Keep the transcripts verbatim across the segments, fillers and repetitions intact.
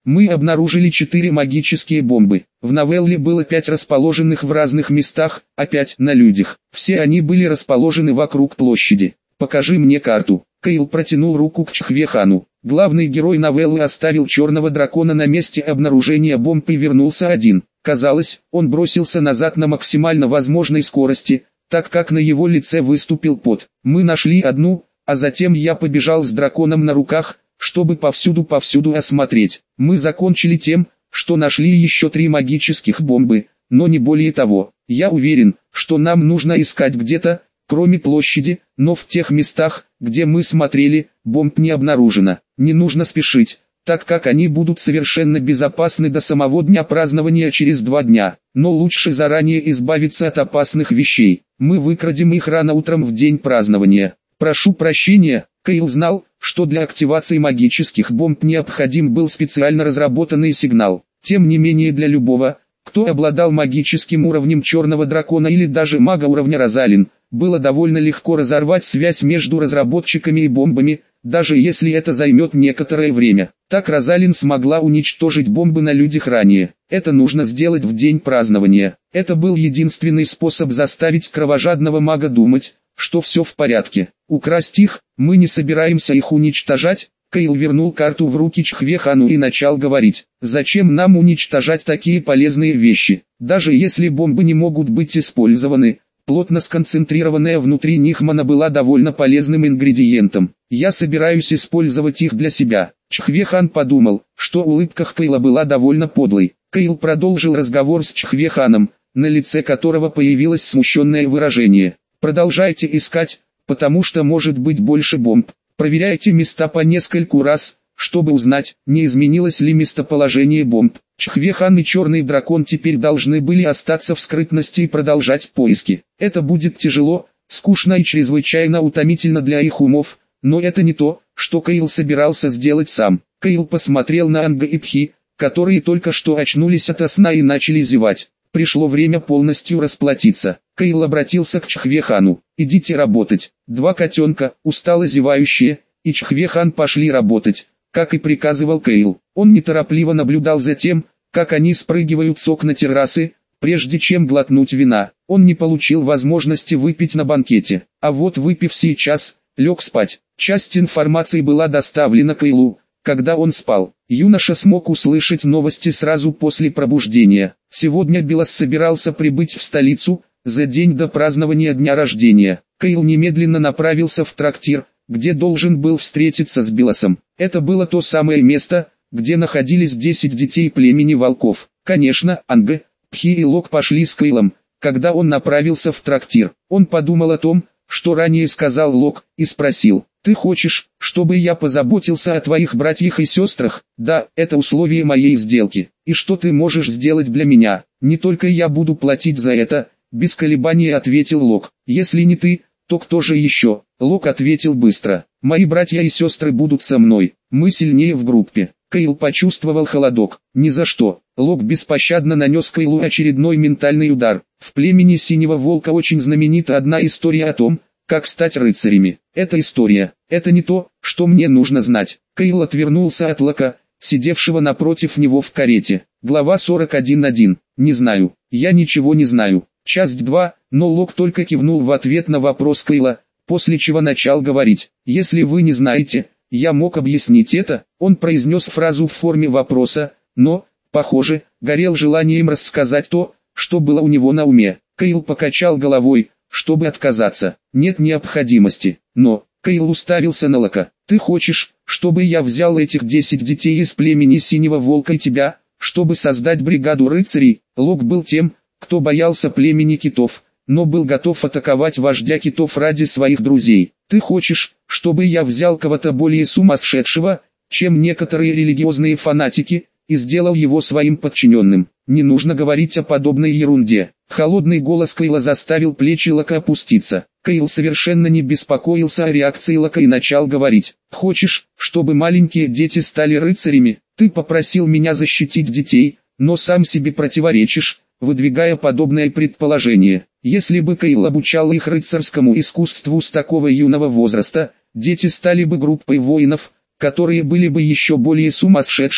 Мы обнаружили четыре магические бомбы. В новелле было пять расположенных в разных местах, а пять на людях. Все они были расположены вокруг площади. «Покажи мне карту». Кайл протянул руку к Чхве-хану. Главный герой новеллы оставил черного дракона на месте обнаружения бомб и вернулся один. Казалось, он бросился назад на максимально возможной скорости, так как на его лице выступил пот. Мы нашли одну, а затем я побежал с драконом на руках, чтобы повсюду-повсюду осмотреть. Мы закончили тем, что нашли еще три магических бомбы, но не более того. Я уверен, что нам нужно искать где-то, кроме площади, но в тех местах, где мы смотрели, бомб не обнаружено. Не нужно спешить, так как они будут совершенно безопасны до самого дня празднования через два дня. Но лучше заранее избавиться от опасных вещей. Мы выкрадем их рано утром в день празднования. Прошу прощения, Кайл знал, что для активации магических бомб необходим был специально разработанный сигнал. Тем не менее для любого, кто обладал магическим уровнем черного дракона или даже мага уровня Розалин, было довольно легко разорвать связь между разработчиками и бомбами, даже если это займет некоторое время. Так Розалин смогла уничтожить бомбы на людях ранее. Это нужно сделать в день празднования. Это был единственный способ заставить кровожадного мага думать, что все в порядке. Украсть их, мы не собираемся их уничтожать. Кайл вернул карту в руки Чхве-хану и начал говорить: «Зачем нам уничтожать такие полезные вещи? Даже если бомбы не могут быть использованы, плотно сконцентрированная внутри них мана была довольно полезным ингредиентом. Я собираюсь использовать их для себя». Чхве-хан подумал, что улыбка Кайла была довольно подлой. Кайл продолжил разговор с Чхве-ханом, на лице которого появилось смущенное выражение. «Продолжайте искать, потому что может быть больше бомб. Проверяйте места по нескольку раз, чтобы узнать, не изменилось ли местоположение бомб». Чхве-хан и черный дракон теперь должны были остаться в скрытности и продолжать поиски. Это будет тяжело, скучно и чрезвычайно утомительно для их умов, но это не то, что Кайл собирался сделать сам. Кайл посмотрел на Анга и Пхи, которые только что очнулись ото сна и начали зевать. Пришло время полностью расплатиться. Кайл обратился к Чхве-хану: «Идите работать». Два котенка, устало зевающие, и Чхве-хан пошли работать, как и приказывал Кайл. Он неторопливо наблюдал за тем, как они спрыгивают с окна террасы, прежде чем глотнуть вина. Он не получил возможности выпить на банкете, а вот выпив сейчас, лег спать. Часть информации была доставлена Кайлу, когда он спал. Юноша смог услышать новости сразу после пробуждения. Сегодня Белос собирался прибыть в столицу, за день до празднования дня рождения. Кайл немедленно направился в трактир, где должен был встретиться с Белосом. Это было то самое место, где находились десять детей племени волков. Конечно, Анга, Пхи и Лок пошли с Кайлом, когда он направился в трактир. Он подумал о том, что ранее сказал Лок, и спросил: «Ты хочешь, чтобы я позаботился о твоих братьях и сестрах?» «Да, это условие моей сделки. И что ты можешь сделать для меня?» «Не только я буду платить за это», — без колебаний ответил Лок. «Если не ты, то кто же еще?» Лок ответил быстро: «Мои братья и сестры будут со мной. Мы сильнее в группе». Кайл почувствовал холодок. «Ни за что». Лок беспощадно нанес Кайлу очередной ментальный удар. В племени Синего Волка очень знаменита одна история о том, как стать рыцарями. Эта история, это не то, что мне нужно знать. Кайл отвернулся от Лока, сидевшего напротив него в карете. Глава сорок один точка один. Не знаю. Я ничего не знаю. Часть два, но Лок только кивнул в ответ на вопрос Кайла, после чего начал говорить. «Если вы не знаете, я мог объяснить это». Он произнес фразу в форме вопроса, но, похоже, горел желанием рассказать то, что было у него на уме. Кайл покачал головой, чтобы отказаться. «Нет необходимости». «Но...» Кайл уставился на Лока. «Ты хочешь, чтобы я взял этих десять детей из племени Синего Волка и тебя, чтобы создать бригаду рыцарей?» Лок был тем, кто боялся племени китов, но был готов атаковать вождя китов ради своих друзей. «Ты хочешь, чтобы я взял кого-то более сумасшедшего, чем некоторые религиозные фанатики, и сделал его своим подчиненным?» «Не нужно говорить о подобной ерунде». Холодный голос Кайла заставил плечи Лока опуститься. Кайл совершенно не беспокоился о реакции Лока и начал говорить. «Хочешь, чтобы маленькие дети стали рыцарями? Ты попросил меня защитить детей, но сам себе противоречишь, выдвигая подобное предположение. Если бы Кайл обучал их рыцарскому искусству с такого юного возраста, дети стали бы группой воинов, которые были бы еще более сумасшедшими,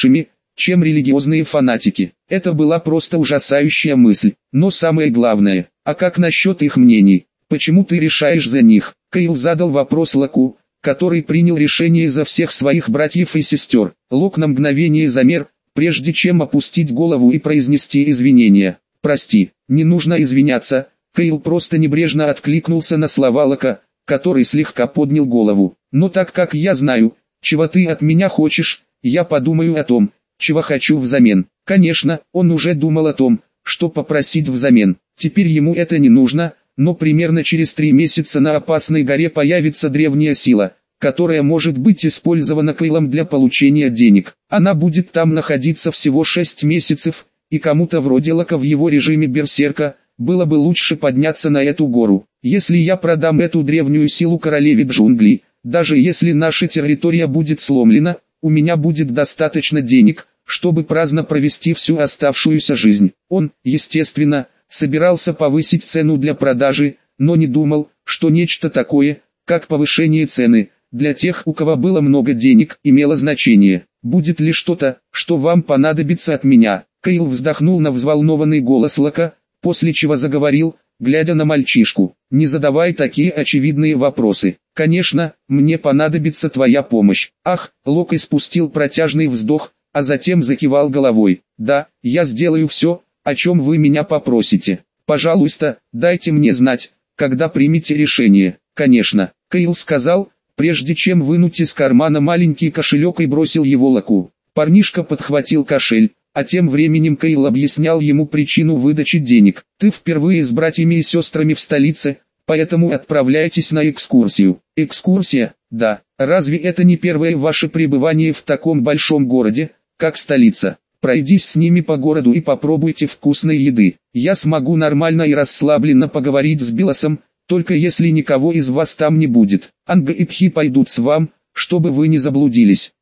чем религиозные фанатики. Это была просто ужасающая мысль. Но самое главное, а как насчет их мнений? Почему ты решаешь за них? Кайл задал вопрос Локу, который принял решение за всех своих братьев и сестер. Лок на мгновение замер, прежде чем опустить голову и произнести извинения. «Прости, не нужно извиняться». Кайл просто небрежно откликнулся на слова Лока, который слегка поднял голову. «Но так как я знаю, чего ты от меня хочешь, я подумаю о том, чего хочу взамен». Конечно, он уже думал о том, что попросить взамен. Теперь ему это не нужно, но примерно через три месяца на опасной горе появится древняя сила, которая может быть использована Кайлом для получения денег. Она будет там находиться всего шесть месяцев, и кому-то вроде Лока в его режиме берсерка, было бы лучше подняться на эту гору. Если я продам эту древнюю силу королеве джунглей, даже если наша территория будет сломлена, у меня будет достаточно денег, чтобы праздно провести всю оставшуюся жизнь. Он, естественно, собирался повысить цену для продажи, но не думал, что нечто такое, как повышение цены, для тех, у кого было много денег, имело значение. «Будет ли что-то, что вам понадобится от меня?» Кайл вздохнул на взволнованный голос Лока, после чего заговорил, глядя на мальчишку. «Не задавай такие очевидные вопросы. Конечно, мне понадобится твоя помощь». «Ах!» Лок испустил протяжный вздох, а затем закивал головой. «Да, я сделаю все, о чем вы меня попросите. Пожалуйста, дайте мне знать, когда примете решение». «Конечно», Кайл сказал, прежде чем вынуть из кармана маленький кошелек и бросил его Локу. Парнишка подхватил кошель, а тем временем Кайл объяснял ему причину выдачи денег. «Ты впервые с братьями и сестрами в столице, поэтому отправляйтесь на экскурсию». «Экскурсия? Да. Разве это не первое ваше пребывание в таком большом городе, как столица? Пройдись с ними по городу и попробуйте вкусной еды. Я смогу нормально и расслабленно поговорить с Билосом, только если никого из вас там не будет. Анга и Пхи пойдут с вам, чтобы вы не заблудились».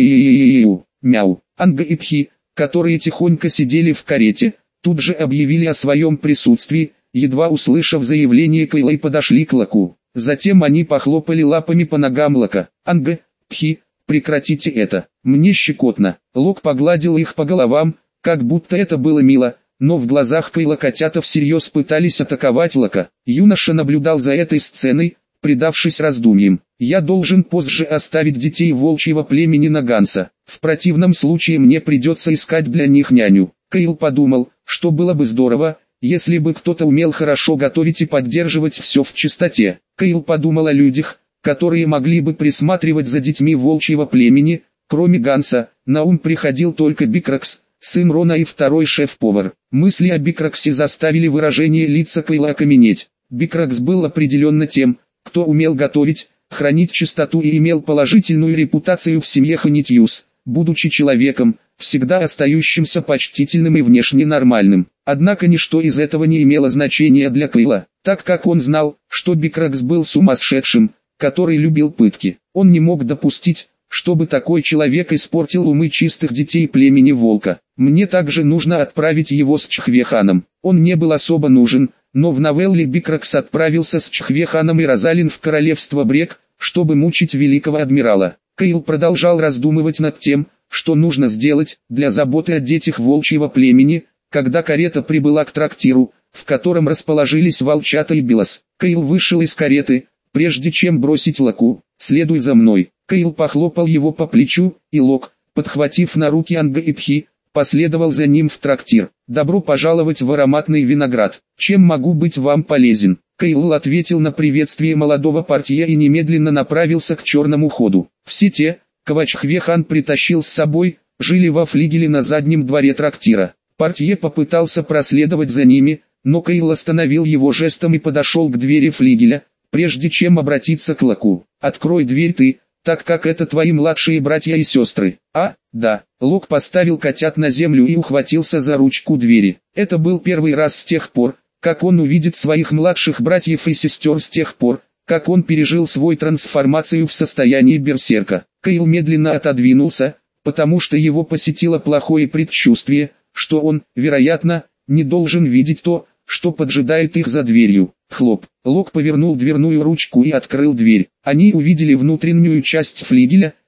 Мяу, мяу. Анга и Пхи, которые тихонько сидели в карете, тут же объявили о своем присутствии, едва услышав заявление Кайла, и подошли к Локу. Затем они похлопали лапами по ногам Лока. «Анга, Пхи, прекратите это, мне щекотно». Лок погладил их по головам, как будто это было мило, но в глазах Кайла котята всерьез пытались атаковать Лока. Юноша наблюдал за этой сценой, предавшись раздумьям. «Я должен позже оставить детей волчьего племени на Ганса. В противном случае мне придется искать для них няню». Кайл подумал, что было бы здорово, если бы кто-то умел хорошо готовить и поддерживать все в чистоте. Кайл подумал о людях, которые могли бы присматривать за детьми волчьего племени. Кроме Ганса, на ум приходил только Бикракс, сын Рона и второй шеф-повар. Мысли о Бикраксе заставили выражение лица Кайла окаменеть. Бикракс был определенно тем, кто умел готовить, хранить чистоту и имел положительную репутацию в семье Ханитьюс, будучи человеком, всегда остающимся почтительным и внешне нормальным. Однако ничто из этого не имело значения для Кайла, так как он знал, что Бикракс был сумасшедшим, который любил пытки. Он не мог допустить, чтобы такой человек испортил умы чистых детей племени Волка. «Мне также нужно отправить его с Чхвеханом». Он не был особо нужен, но в новелле Бикракс отправился с Чхвеханом и Розалин в королевство Брек, чтобы мучить великого адмирала. Кайл продолжал раздумывать над тем, что нужно сделать для заботы о детях волчьего племени, когда карета прибыла к трактиру, в котором расположились волчата и Билос. Кайл вышел из кареты, прежде чем бросить Локу: «Следуй за мной». Кайл похлопал его по плечу, и Лок, подхватив на руки Анга и Пхи, последовал за ним в трактир. «Добро пожаловать в ароматный виноград. Чем могу быть вам полезен?» Кайл ответил на приветствие молодого портье и немедленно направился к черному ходу. Все те, кого Чхвехан притащил с собой, жили во флигеле на заднем дворе трактира. Портье попытался проследовать за ними, но Кайл остановил его жестом и подошел к двери флигеля, прежде чем обратиться к Локу. «Открой дверь ты, так как это твои младшие братья и сестры». «А, да». Лок поставил котят на землю и ухватился за ручку двери. Это был первый раз с тех пор, как он увидит своих младших братьев и сестер, с тех пор, как он пережил свою трансформацию в состоянии берсерка. Кайл медленно отодвинулся, потому что его посетило плохое предчувствие, что он, вероятно, не должен видеть то, что поджидает их за дверью. Хлоп. Лок повернул дверную ручку и открыл дверь. Они увидели внутреннюю часть флигеля,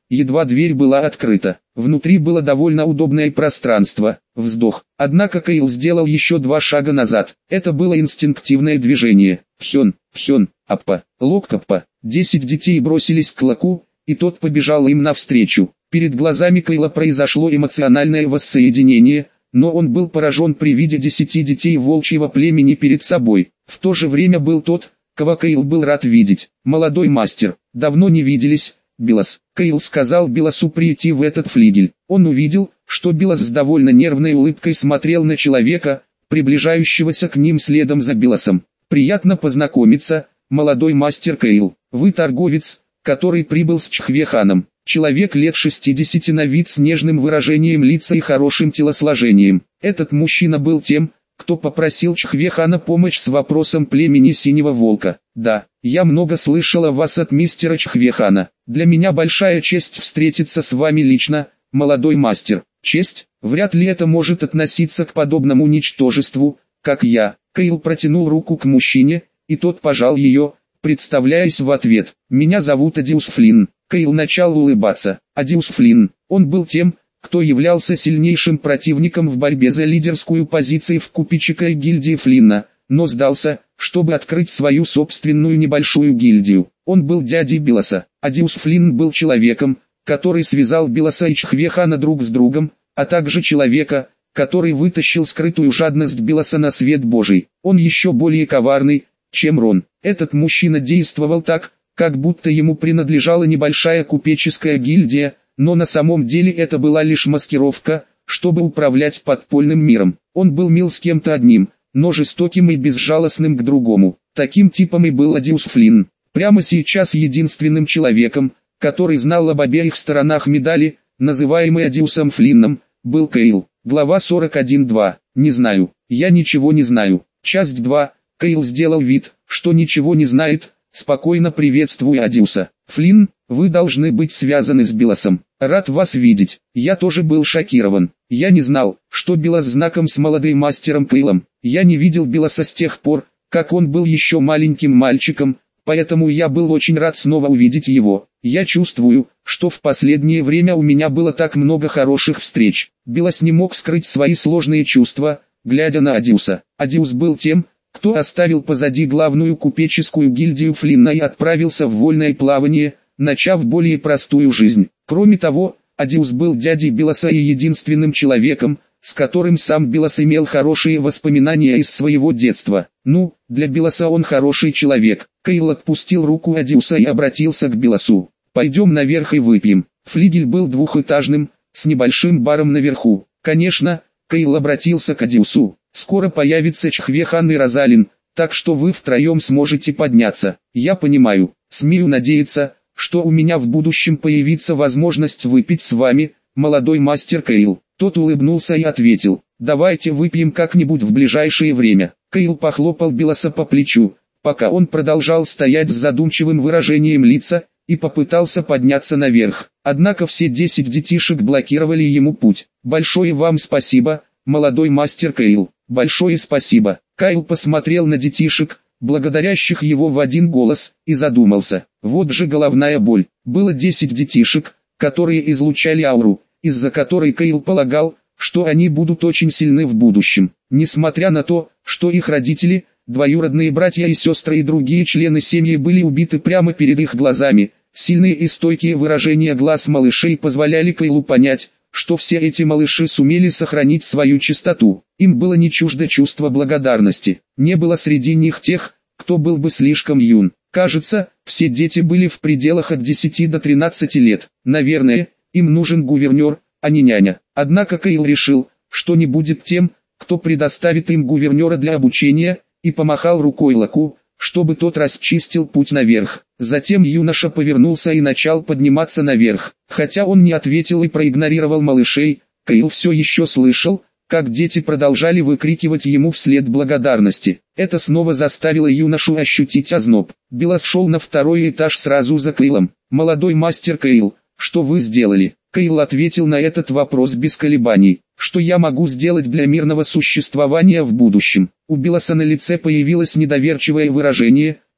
едва дверь была открыта. Внутри было довольно удобное пространство. Вздох. Однако Кейл сделал еще два шага назад. Это было инстинктивное движение. Пхён, пхён, аппа, локтаппа. Десять детей бросились к Лаку, и тот побежал им навстречу. Перед глазами Кейла произошло эмоциональное воссоединение, но он был поражен при виде десяти детей волчьего племени перед собой. В то же время был тот, кого Кейл был рад видеть. Молодой мастер. Давно не виделись, Билос. Кейл сказал Билосу прийти в этот флигель. Он увидел, что Билос с довольно нервной улыбкой смотрел на человека, приближающегося к ним следом за Билосом. «Приятно познакомиться, молодой мастер Кейл. Вы торговец, который прибыл с Чхвеханом». Человек лет шестидесяти на вид с нежным выражением лица и хорошим телосложением. Этот мужчина был тем, кто попросил Чхвехана помочь с вопросом племени Синего Волка. «Да, я много слышал о вас от мистера Чхвехана. Для меня большая честь встретиться с вами лично, молодой мастер». «Честь? Вряд ли это может относиться к подобному ничтожеству, как я». Кейл протянул руку к мужчине, и тот пожал ее, представляясь в ответ. «Меня зовут Адиус Флинн». Кейл начал улыбаться. Адиус Флинн. Он был тем, кто являлся сильнейшим противником в борьбе за лидерскую позицию в купеческой гильдии Флинна, но сдался, чтобы открыть свою собственную небольшую гильдию. Он был дядей Билоса. Адиус Флинн был человеком, который связал Билоса и Чхвехана друг с другом, а также человека, который вытащил скрытую жадность Билоса на свет Божий. Он еще более коварный, чем Рон. Этот мужчина действовал так, как будто ему принадлежала небольшая купеческая гильдия, но на самом деле это была лишь маскировка, чтобы управлять подпольным миром. Он был мил с кем-то одним, но жестоким и безжалостным к другому. Таким типом и был Адиус Флинн. Прямо сейчас единственным человеком, который знал об обеих сторонах медали, называемый Адиусом Флинном, был Кейл. Глава сорок один точка два. Не знаю. Я ничего не знаю. Часть два. Кейл сделал вид, что ничего не знает, спокойно приветствуя Адиуса. «Флинн, вы должны быть связаны с Билосом. Рад вас видеть». Я тоже был шокирован. Я не знал, что Билос знаком с молодым мастером Кейлом. Я не видел Билоса с тех пор, как он был еще маленьким мальчиком, поэтому я был очень рад снова увидеть его. Я чувствую, что в последнее время у меня было так много хороших встреч. Билос не мог скрыть свои сложные чувства, глядя на Адиуса. Адиус был тем, кто оставил позади главную купеческую гильдию Флинна и отправился в вольное плавание, начав более простую жизнь. Кроме того, Адиус был дядей Билоса и единственным человеком, с которым сам Билос имел хорошие воспоминания из своего детства. Ну, для Билоса он хороший человек. Кейл отпустил руку Адиуса и обратился к Билосу. «Пойдем наверх и выпьем». Флигель был двухэтажным, с небольшим баром наверху. Конечно, Кейл обратился к Адиусу. «Скоро появится Чхвехан и Розалин, так что вы втроем сможете подняться. Я понимаю, смею надеяться, что у меня в будущем появится возможность выпить с вами, молодой мастер Кейл». Тот улыбнулся и ответил: «Давайте выпьем как-нибудь в ближайшее время». Кейл похлопал Билоса по плечу, пока он продолжал стоять с задумчивым выражением лица, и попытался подняться наверх. Однако все десять детишек блокировали ему путь. «Большое вам спасибо, молодой мастер Кейл. Большое спасибо». Кайл посмотрел на детишек, благодарящих его в один голос, и задумался. Вот же головная боль. Было десять детишек, которые излучали ауру, из-за которой Кейл полагал, что они будут очень сильны в будущем. Несмотря на то, что их родители, двоюродные братья и сестры и другие члены семьи были убиты прямо перед их глазами, сильные и стойкие выражения глаз малышей позволяли Кейлу понять, что все эти малыши сумели сохранить свою чистоту. Им было не чуждо чувство благодарности. Не было среди них тех, кто был бы слишком юн. Кажется, все дети были в пределах от десяти до тринадцати лет. Наверное, им нужен гувернер, а не няня. Однако Кейл решил, что не будет тем, кто предоставит им гувернера для обучения, и помахал рукой Лаку, чтобы тот расчистил путь наверх. Затем юноша повернулся и начал подниматься наверх. Хотя он не ответил и проигнорировал малышей, Кейл все еще слышал, как дети продолжали выкрикивать ему вслед благодарности. Это снова заставило юношу ощутить озноб. Билос шел на второй этаж сразу за Кейлом. «Молодой мастер Кейл, что вы сделали?» Кейл ответил на этот вопрос без колебаний. «Что я могу сделать для мирного существования в будущем?» У Билоса на лице появилось недоверчивое выражение,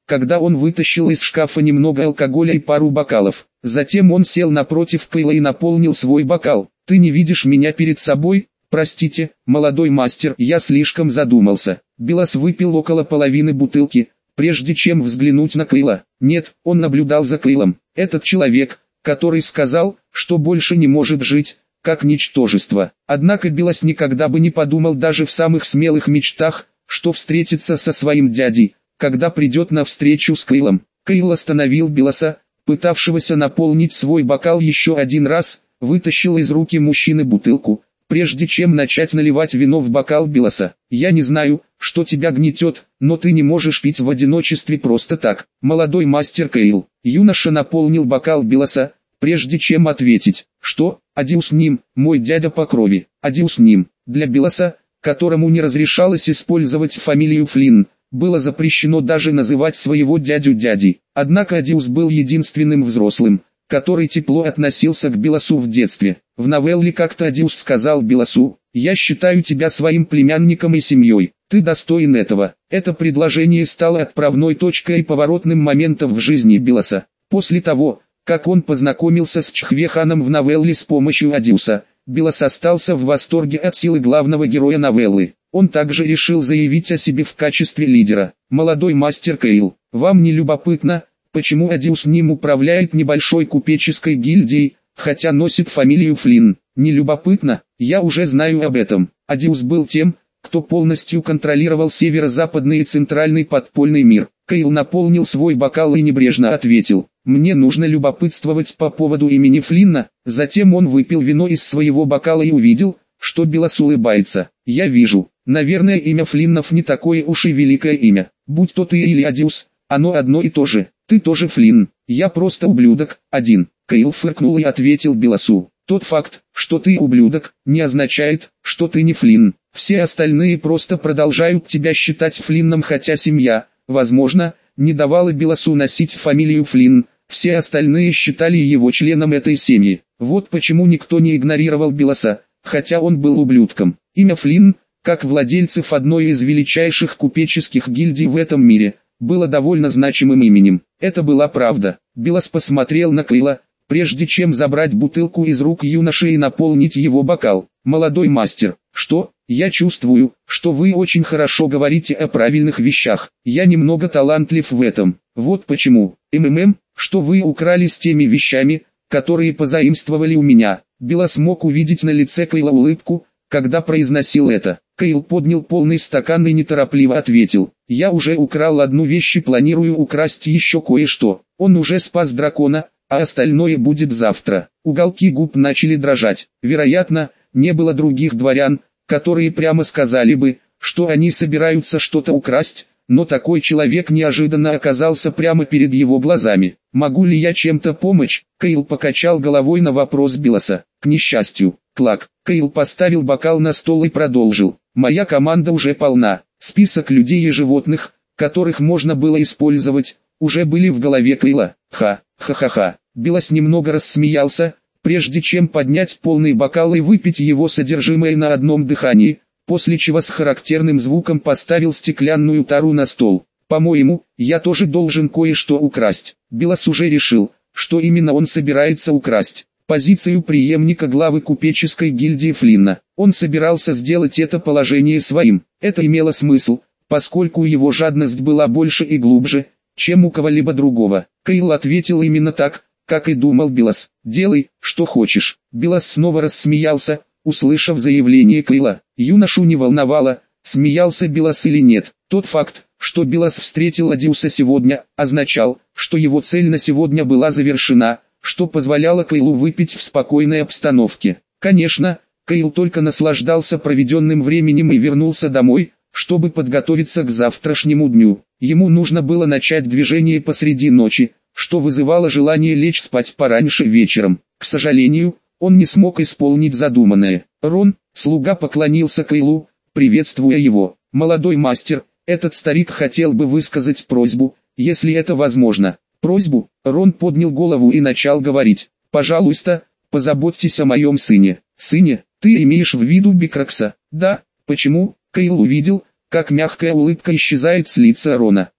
когда он вытащил из шкафа немного алкоголя и пару бокалов. Затем он сел напротив Кейла и наполнил свой бокал. «Ты не видишь меня перед собой? Простите, молодой мастер, я слишком задумался». Биллас выпил около половины бутылки, прежде чем взглянуть на Кейла. Нет, он наблюдал за Кейлом. Этот человек, который сказал, что больше не может жить, как ничтожество. Однако Биллас никогда бы не подумал даже в самых смелых мечтах, что встретится со своим дядей, когда придет на встречу с Кейлом. Кейл остановил Билласа, пытавшегося наполнить свой бокал еще один раз, вытащил из руки мужчины бутылку, прежде чем начать наливать вино в бокал Билласа. «Я не знаю, что тебя гнетет, но ты не можешь пить в одиночестве просто так, молодой мастер Кейл». Юноша наполнил бокал Билласа, прежде чем ответить, что «Адиус Ним, мой дядя по крови». Адиус Ним, для Билласа, которому не разрешалось использовать фамилию Флинн, было запрещено даже называть своего дядю дядей. Однако Адиус был единственным взрослым, который тепло относился к Билласу в детстве. В новелле как-то Адиус сказал Билласу: «Я считаю тебя своим племянником и семьей, ты достоин этого». Это предложение стало отправной точкой и поворотным моментом в жизни Билласа. После того, как он познакомился с Чхвеханом в новелле с помощью Адиуса, Биллас остался в восторге от силы главного героя новеллы. Он также решил заявить о себе в качестве лидера. «Молодой мастер Кейл, вам не любопытно, почему Адиус Ним управляет небольшой купеческой гильдией, хотя носит фамилию Флинн? Не любопытно? Я уже знаю об этом». Адиус был тем, кто полностью контролировал северо-западный и центральный подпольный мир. Кейл наполнил свой бокал и небрежно ответил: «Мне нужно любопытствовать по поводу имени Флинна». Затем он выпил вино из своего бокала и увидел, что Биллас улыбается. «Я вижу, наверное, имя Флиннов не такое уж и великое имя. Будь то ты или Адиус, оно одно и то же. Ты тоже Флинн, я просто ублюдок, один». Кейл фыркнул и ответил Билласу: «Тот факт, что ты ублюдок, не означает, что ты не Флинн. Все остальные просто продолжают тебя считать Флинном, хотя семья, возможно, не давала Билласу носить фамилию Флинн. Все остальные считали его членом этой семьи. Вот почему никто не игнорировал Билласа, хотя он был ублюдком. Имя Флинн, как владельцев одной из величайших купеческих гильдий в этом мире, было довольно значимым именем. Это была правда. Биллас посмотрел на Кейла, прежде чем забрать бутылку из рук юноши и наполнить его бокал. «Молодой мастер, что? Я чувствую, что вы очень хорошо говорите о правильных вещах. Я немного талантлив в этом. Вот почему. МММ, что вы украли с теми вещами, которые позаимствовали у меня». Биллас мог увидеть на лице Кейла улыбку, когда произносил это. Кейл поднял полный стакан и неторопливо ответил: «Я уже украл одну вещь и планирую украсть еще кое-что. Он уже спас дракона, а остальное будет завтра». Уголки губ начали дрожать. Вероятно, не было других дворян, которые прямо сказали бы, что они собираются что-то украсть, но такой человек неожиданно оказался прямо перед его глазами. «Могу ли я чем-то помочь?» Кейл покачал головой на вопрос Билласа. «К несчастью, Клак». Кейл поставил бокал на стол и продолжил: «Моя команда уже полна. Список людей и животных, которых можно было использовать, уже были в голове Кейла». «Ха, ха-ха-ха». Биллас немного рассмеялся, прежде чем поднять полный бокал и выпить его содержимое на одном дыхании, после чего с характерным звуком поставил стеклянную тару на стол. «По-моему, я тоже должен кое-что украсть». Биллас уже решил, что именно он собирается украсть. Позицию преемника главы купеческой гильдии Флинна. Он собирался сделать это положение своим. Это имело смысл, поскольку его жадность была больше и глубже, чем у кого-либо другого. Кейл ответил именно так, как и думал Биллас. «Делай, что хочешь». Биллас снова рассмеялся, услышав заявление Кейла. Юношу не волновало, смеялся Биллас или нет. Тот факт, что Биллас встретил Адиуса сегодня, означал, что его цель на сегодня была завершена, что позволяло Кейлу выпить в спокойной обстановке. Конечно, Кейл только наслаждался проведенным временем и вернулся домой, чтобы подготовиться к завтрашнему дню. Ему нужно было начать движение посреди ночи, что вызывало желание лечь спать пораньше вечером. К сожалению, он не смог исполнить задуманное. Рон, слуга, поклонился Кейлу, приветствуя его. «Молодой мастер, этот старик хотел бы высказать просьбу, если это возможно». «Просьбу?» Рон поднял голову и начал говорить. «Пожалуйста, позаботьтесь о моем сыне». «Сыне? Ты имеешь в виду Бикракса?» «Да». «Почему?» Кейл увидел, как мягкая улыбка исчезает с лица Рона.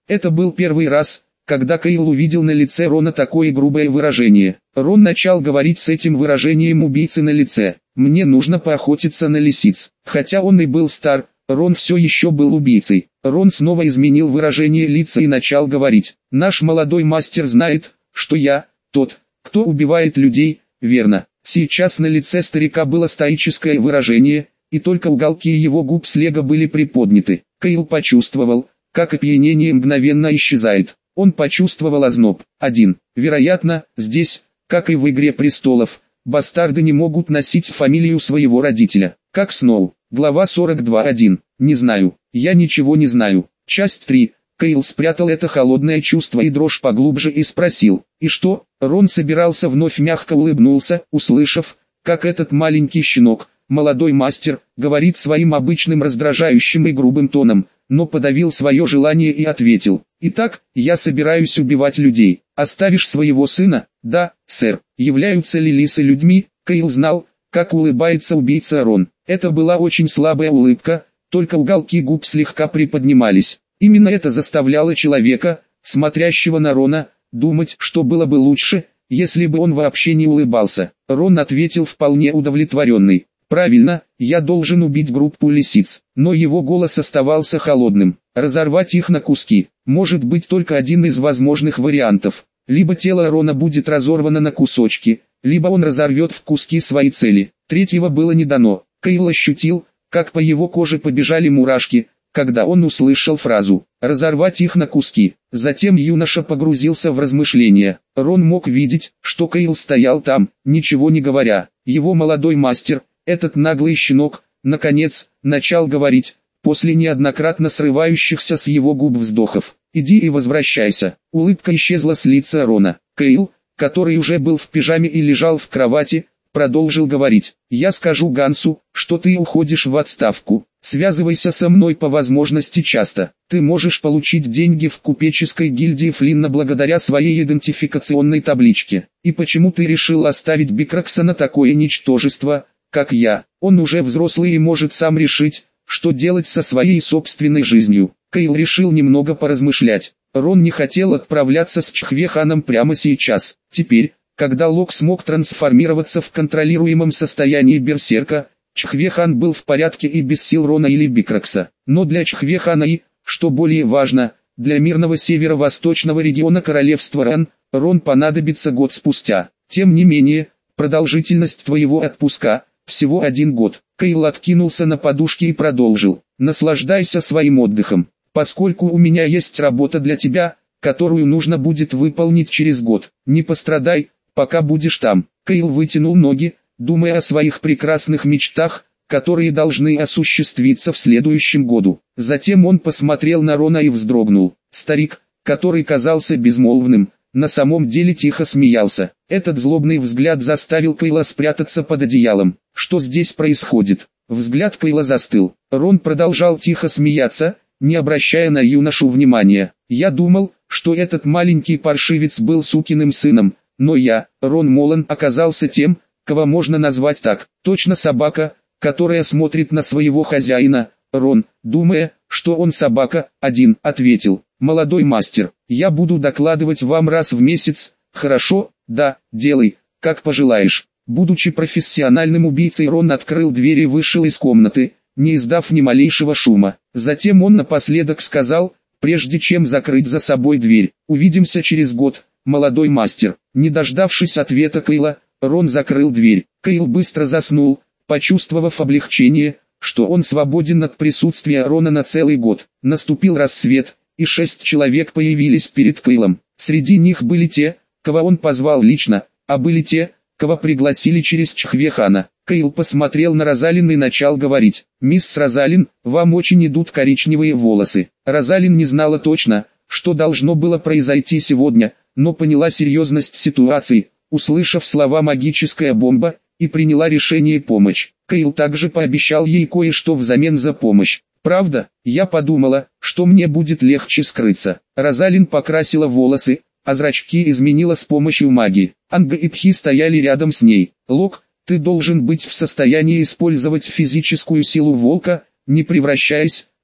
Это был первый раз, когда Кайл увидел на лице Рона такое грубое выражение. Рон начал говорить с этим выражением убийцы на лице. «Мне нужно поохотиться на лисиц». Хотя он и был стар, Рон все еще был убийцей. Рон снова изменил выражение лица и начал говорить. «Наш молодой мастер знает, что я, тот, кто убивает людей, верно». Сейчас на лице старика было стоическое выражение, и только уголки его губ слегка были приподняты. Кайл почувствовал, как опьянение мгновенно исчезает. Он почувствовал озноб. один. Вероятно, здесь, как и в «Игре престолов», бастарды не могут носить фамилию своего родителя. Как Сноу. Глава сорок два один. Не знаю. Я ничего не знаю. Часть три. Кайл спрятал это холодное чувство и дрожь поглубже и спросил. «И что?» Рон собирался вновь мягко улыбнулся, услышав, как этот маленький щенок, молодой мастер, говорит своим обычным раздражающим и грубым тоном, но подавил свое желание и ответил. «Итак, я собираюсь убивать людей. Оставишь своего сына?» «Да, сэр». Являются ли лисы людьми? Кайл знал, как улыбается убийца Рон. Это была очень слабая улыбка, только уголки губ слегка приподнимались. Именно это заставляло человека, смотрящего на Рона, думать, что было бы лучше, если бы он вообще не улыбался. Рон ответил вполне удовлетворенный. «Правильно, я должен убить группу лисиц». Но его голос оставался холодным. Разорвать их на куски. Может быть только один из возможных вариантов. Либо тело Рона будет разорвано на кусочки, либо он разорвет в куски свои цели. Третьего было не дано. Кайл ощутил, как по его коже побежали мурашки, когда он услышал фразу «разорвать их на куски». Затем юноша погрузился в размышления. Рон мог видеть, что Кайл стоял там, ничего не говоря. Его молодой мастер, этот наглый щенок, наконец, начал говорить, после неоднократно срывающихся с его губ вздохов. «Иди и возвращайся». Улыбка исчезла с лица Рона. Кайл, который уже был в пижаме и лежал в кровати, продолжил говорить. «Я скажу Гансу, что ты уходишь в отставку. Связывайся со мной по возможности часто. Ты можешь получить деньги в купеческой гильдии Флинна благодаря своей идентификационной табличке. И почему ты решил оставить Бикракса на такое ничтожество, как я? Он уже взрослый и может сам решить, что делать со своей собственной жизнью». Кайл решил немного поразмышлять. Рон не хотел отправляться с Чхвеханом прямо сейчас. Теперь, когда Лок смог трансформироваться в контролируемом состоянии берсерка, Чхвехан был в порядке и без сил Рона или Бикракса. Но для Чхвехана и, что более важно, для мирного северо-восточного региона королевства Ран, Рон понадобится год спустя. Тем не менее, продолжительность твоего отпуска – всего один год. Кайл откинулся на подушке и продолжил. Наслаждайся своим отдыхом. Поскольку у меня есть работа для тебя, которую нужно будет выполнить через год. Не пострадай, пока будешь там. Кайл вытянул ноги, думая о своих прекрасных мечтах, которые должны осуществиться в следующем году. Затем он посмотрел на Рона и вздрогнул. Старик, который казался безмолвным, на самом деле тихо смеялся. Этот злобный взгляд заставил Кайла спрятаться под одеялом. Что здесь происходит? Взгляд Кайла застыл. Рон продолжал тихо смеяться, не обращая на юношу внимания. «Я думал, что этот маленький паршивец был сукиным сыном, но я, Рон Молан, оказался тем, кого можно назвать так. Точно собака, которая смотрит на своего хозяина». Рон, думая, что он собака, один, ответил. «Молодой мастер, я буду докладывать вам раз в месяц». «Хорошо, да, делай, как пожелаешь». Будучи профессиональным убийцей, Рон открыл дверь и вышел из комнаты, не издав ни малейшего шума. Затем он напоследок сказал, прежде чем закрыть за собой дверь: «Увидимся через год, молодой мастер». Не дождавшись ответа Кайла, Рон закрыл дверь. Кайл быстро заснул, почувствовав облегчение, что он свободен от присутствия Рона на целый год. Наступил рассвет, и шесть человек появились перед Кайлом. Среди них были те, кого он позвал лично, а были те, кого пригласили через Чхвехана. Кайл посмотрел на Розалин и начал говорить: «Мисс Розалин, вам очень идут коричневые волосы». Розалин не знала точно, что должно было произойти сегодня, но поняла серьезность ситуации, услышав слова «магическая бомба», и приняла решение помочь. Кайл также пообещал ей кое-что взамен за помощь. «Правда, я подумала, что мне будет легче скрыться». Розалин покрасила волосы, а зрачки изменила с помощью магии. Анга и Пхи стояли рядом с ней. «Лок, ты должен быть в состоянии использовать физическую силу волка, не превращаясь,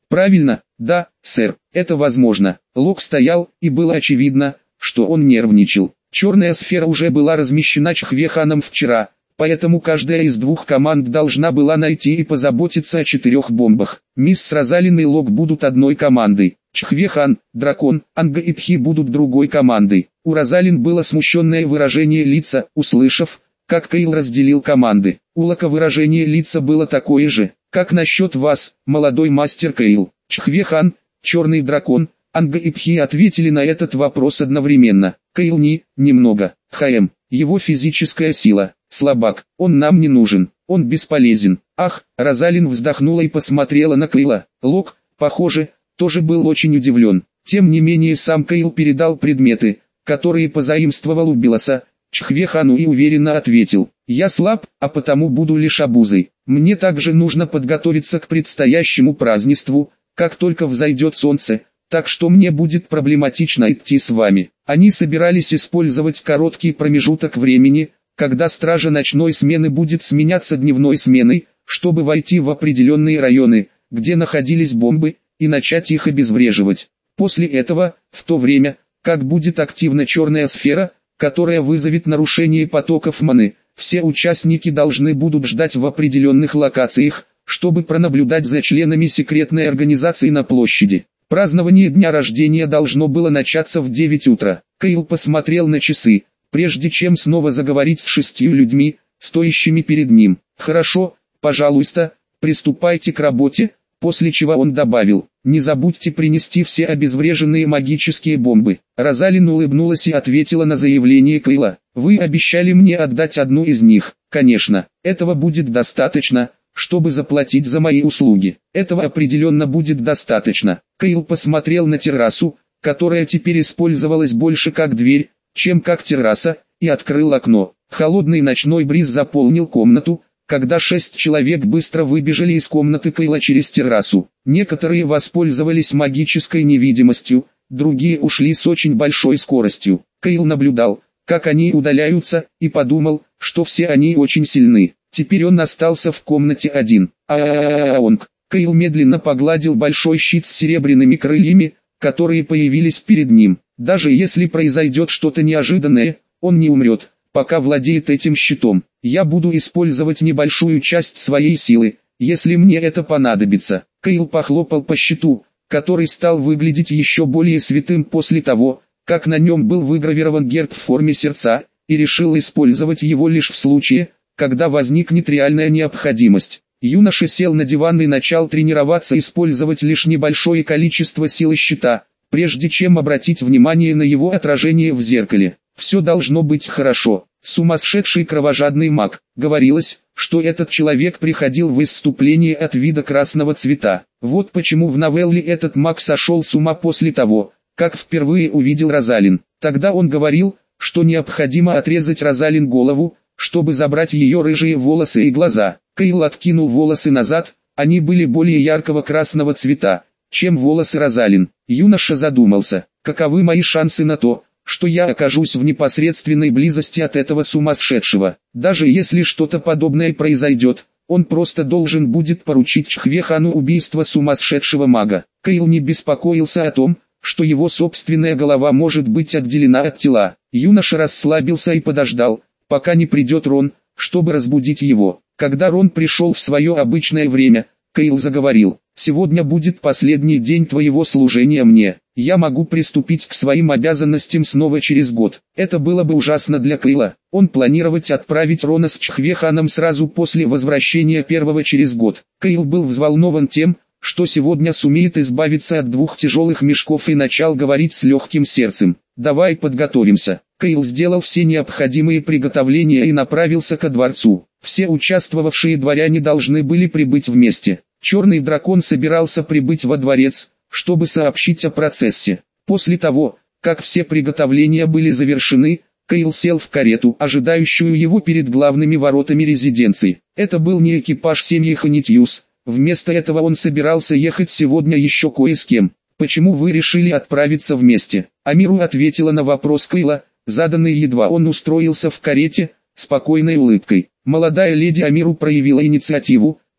Правильно, да, сэр, это возможно. Лок стоял, и было очевидно, что он нервничал. Черная сфера уже была размещена Чхвеханом вчера, поэтому каждая из двух команд должна была найти и позаботиться о четырех бомбах. Мисс Розалин и Лок будут одной командой. Чхвехан, Дракон, Анга и Пхи будут другой командой. У Розалин было смущенное выражение лица, услышав, как Кайл разделил команды. У Лока выражение лица было такое же. Как насчет вас, молодой мастер Кайл? Чхвехан, Черный Дракон, Анга и Пхи ответили на этот вопрос одновременно. Кайл не, немного. ХМ, его физическая сила, слабак, он нам не нужен, он бесполезен. Ах, Розалин вздохнула и посмотрела на Кайла. Лок, похоже, тоже был очень удивлен. Тем не менее сам Кайл передал предметы, которые позаимствовал у Билоса, Чхвехану и уверенно ответил: «Я слаб, а потому буду лишь обузой. Мне также нужно подготовиться к предстоящему празднеству, как только взойдет солнце, так что мне будет проблематично идти с вами». Они собирались использовать короткий промежуток времени, когда стража ночной смены будет сменяться дневной сменой, чтобы войти в определенные районы, где находились бомбы, и начать их обезвреживать. После этого, в то время, как будет активна черная сфера, которая вызовет нарушение потоков маны, все участники должны будут ждать в определенных локациях, чтобы пронаблюдать за членами секретной организации на площади. Празднование дня рождения должно было начаться в девять утра. Кайл посмотрел на часы, прежде чем снова заговорить с шестью людьми, стоящими перед ним. «Хорошо, пожалуйста, приступайте к работе», после чего он добавил: «Не забудьте принести все обезвреженные магические бомбы». Розалин улыбнулась и ответила на заявление Кайла: «Вы обещали мне отдать одну из них». «Конечно, этого будет достаточно, чтобы заплатить за мои услуги. Этого определенно будет достаточно». Кайл посмотрел на террасу, которая теперь использовалась больше как дверь, чем как терраса, и открыл окно. Холодный ночной бриз заполнил комнату, когда шесть человек быстро выбежали из комнаты Кайла через террасу. Некоторые воспользовались магической невидимостью, другие ушли с очень большой скоростью. Кайл наблюдал, как они удаляются, и подумал, что все они очень сильны. Теперь он остался в комнате один. А-а-а-а-онг. Кайл медленно погладил большой щит с серебряными крыльями, которые появились перед ним. Даже если произойдет что-то неожиданное, он не умрет, пока владеет этим щитом. Я буду использовать небольшую часть своей силы, если мне это понадобится. Кайл похлопал по щиту, который стал выглядеть еще более святым после того, как на нем был выгравирован герб в форме сердца, и решил использовать его лишь в случае, когда возникнет реальная необходимость. Юноша сел на диван и начал тренироваться использовать лишь небольшое количество силы щита, прежде чем обратить внимание на его отражение в зеркале. Все должно быть хорошо. Сумасшедший кровожадный маг. Говорилось, что этот человек приходил в исступление от вида красного цвета. Вот почему в новелле этот маг сошел с ума после того, как впервые увидел Розалин. Тогда он говорил, что необходимо отрезать Розалин голову, чтобы забрать ее рыжие волосы и глаза. Кайл откинул волосы назад, они были более яркого красного цвета, чем волосы Розалин. Юноша задумался: каковы мои шансы на то, что я окажусь в непосредственной близости от этого сумасшедшего? Даже если что-то подобное произойдет, он просто должен будет поручить Чхвехану убийство сумасшедшего мага. Кайл не беспокоился о том, что его собственная голова может быть отделена от тела. Юноша расслабился и подождал, пока не придет Рон, чтобы разбудить его. Когда Рон пришел в свое обычное время, Кайл заговорил: «Сегодня будет последний день твоего служения мне. Я могу приступить к своим обязанностям снова через год». Это было бы ужасно для Кайла. Он планировал отправить Рона с Чхвеханом сразу после возвращения первого через год. Кайл был взволнован тем, что сегодня сумеет избавиться от двух тяжелых мешков, и начал говорить с легким сердцем: «Давай подготовимся». Кайл сделал все необходимые приготовления и направился ко дворцу. Все участвовавшие дворяне должны были прибыть вместе. Черный дракон собирался прибыть во дворец, чтобы сообщить о процессе. После того, как все приготовления были завершены, Кайл сел в карету, ожидающую его перед главными воротами резиденции. Это был не экипаж семьи Ханитьюс, вместо этого он собирался ехать сегодня еще кое с кем. «Почему вы решили отправиться вместе?» Амиру ответила на вопрос Кайла, заданный едва он устроился в карете, спокойной улыбкой. Молодая леди Амиру проявила инициативу,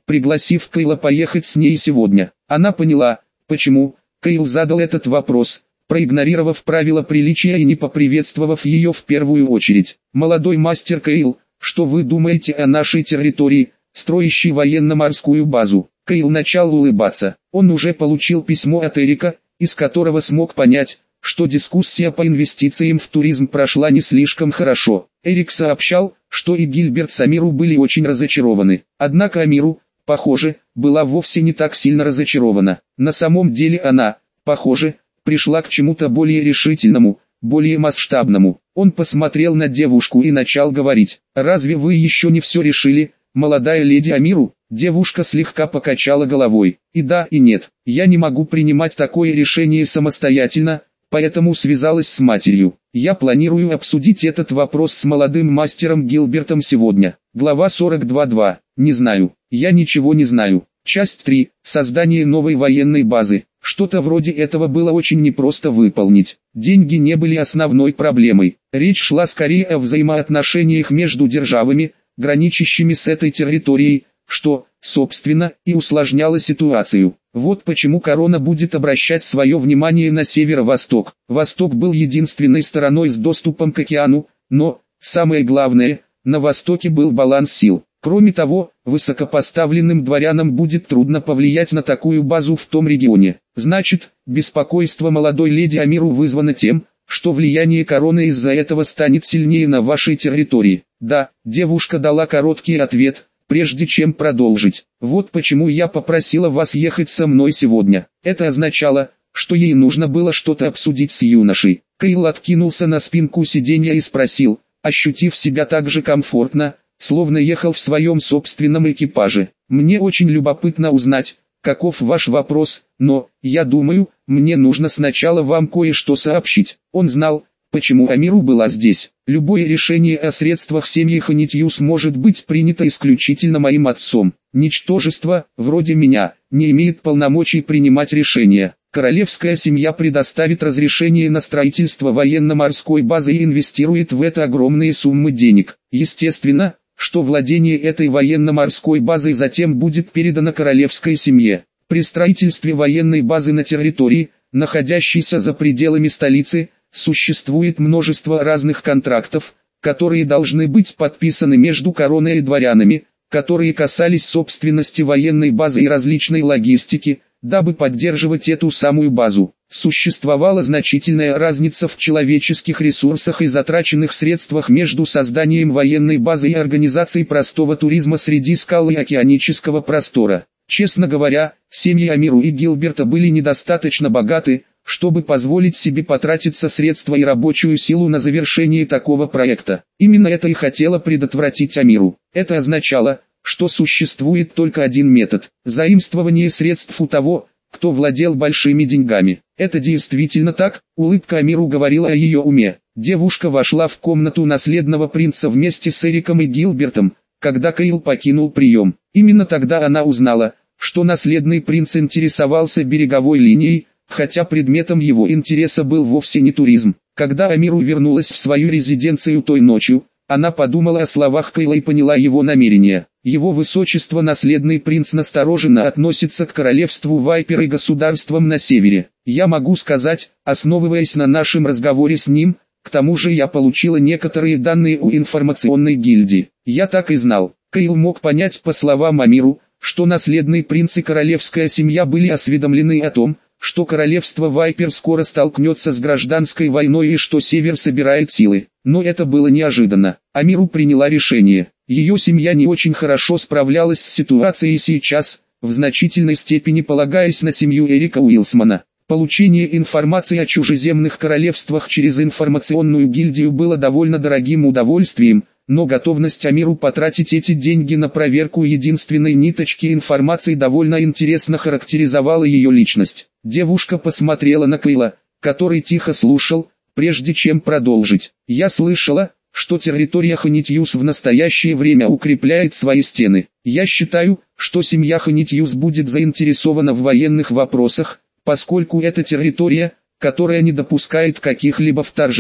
пригласив Кейла поехать с ней сегодня. Она поняла, почему Кейл задал этот вопрос, проигнорировав правила приличия и не поприветствовав ее в первую очередь. «Молодой мастер Кейл, что вы думаете о нашей территории, строящей военно-морскую базу?» Кейл начал улыбаться. Он уже получил письмо от Эрика, из которого смог понять, что дискуссия по инвестициям в туризм прошла не слишком хорошо. Эрик сообщал, что и Гильберт с Амиру были очень разочарованы. Однако Амиру, похоже, была вовсе не так сильно разочарована. На самом деле она, похоже, пришла к чему-то более решительному, более масштабному. Он посмотрел на девушку и начал говорить: «Разве вы еще не все решили, молодая леди Амиру?» Девушка слегка покачала головой. «И да, и нет. Я не могу принимать такое решение самостоятельно, поэтому связалась с матерью. Я планирую обсудить этот вопрос с молодым мастером Гилбертом сегодня». Глава сорок два точка два. Не знаю. Я ничего не знаю. Часть три. Создание новой военной базы. Что-то вроде этого было очень непросто выполнить. Деньги не были основной проблемой. Речь шла скорее о взаимоотношениях между державами, граничащими с этой территорией, что, собственно, и усложняло ситуацию. Вот почему корона будет обращать свое внимание на северо-восток. Восток был единственной стороной с доступом к океану, но, самое главное, на востоке был баланс сил. Кроме того, высокопоставленным дворянам будет трудно повлиять на такую базу в том регионе. Значит, беспокойство молодой леди Амиру вызвано тем, что влияние короны из-за этого станет сильнее на вашей территории. Да, девушка дала короткий ответ, прежде чем продолжить. Вот почему я попросила вас ехать со мной сегодня. Это означало, что ей нужно было что-то обсудить с юношей. Кейл откинулся на спинку сиденья и спросил, ощутив себя так же комфортно, словно ехал в своем собственном экипаже: «Мне очень любопытно узнать, каков ваш вопрос, но, я думаю, мне нужно сначала вам кое-что сообщить». Он знал, почему Амиру была здесь. «Любое решение о средствах семьи Ханитьюс может быть принято исключительно моим отцом. Ничтожество, вроде меня, не имеет полномочий принимать решения. Королевская семья предоставит разрешение на строительство военно-морской базы и инвестирует в это огромные суммы денег. Естественно, что владение этой военно-морской базой затем будет передано королевской семье. При строительстве военной базы на территории, находящейся за пределами столицы, существует множество разных контрактов, которые должны быть подписаны между короной и дворянами, которые касались собственности военной базы и различной логистики, дабы поддерживать эту самую базу. Существовала значительная разница в человеческих ресурсах и затраченных средствах между созданием военной базы и организацией простого туризма среди скал и океанического простора. Честно говоря, семьи Амиру и Гилберта были недостаточно богаты, чтобы позволить себе потратиться средства и рабочую силу на завершение такого проекта. Именно это и хотела предотвратить Амиру. Это означало, что существует только один метод – заимствование средств у того, кто владел большими деньгами. Это действительно так, улыбка Амиру говорила о ее уме. Девушка вошла в комнату наследного принца вместе с Эриком и Гилбертом, когда Кейл покинул прием. Именно тогда она узнала, что наследный принц интересовался береговой линией, хотя предметом его интереса был вовсе не туризм. Когда Амиру вернулась в свою резиденцию той ночью, она подумала о словах Кейла и поняла его намерения. Его высочество наследный принц настороженно относится к королевству Вайпер и государствам на севере. Я могу сказать, основываясь на нашем разговоре с ним, к тому же я получила некоторые данные у информационной гильдии. Я так и знал. Кейл мог понять по словам Амиру, что наследный принц и королевская семья были осведомлены о том, что королевство Вайпер скоро столкнется с гражданской войной и что Север собирает силы. Но это было неожиданно. Амиру приняла решение. Ее семья не очень хорошо справлялась с ситуацией сейчас, в значительной степени полагаясь на семью Эрика Уилсмана. Получение информации о чужеземных королевствах через информационную гильдию было довольно дорогим удовольствием, но готовность Амиру потратить эти деньги на проверку единственной ниточки информации довольно интересно характеризовала ее личность. Девушка посмотрела на Кейла, который тихо слушал, прежде чем продолжить. «Я слышала, что территория Ханитьюс в настоящее время укрепляет свои стены. Я считаю, что семья Ханитьюс будет заинтересована в военных вопросах, поскольку это территория, которая не допускает каких-либо вторжений.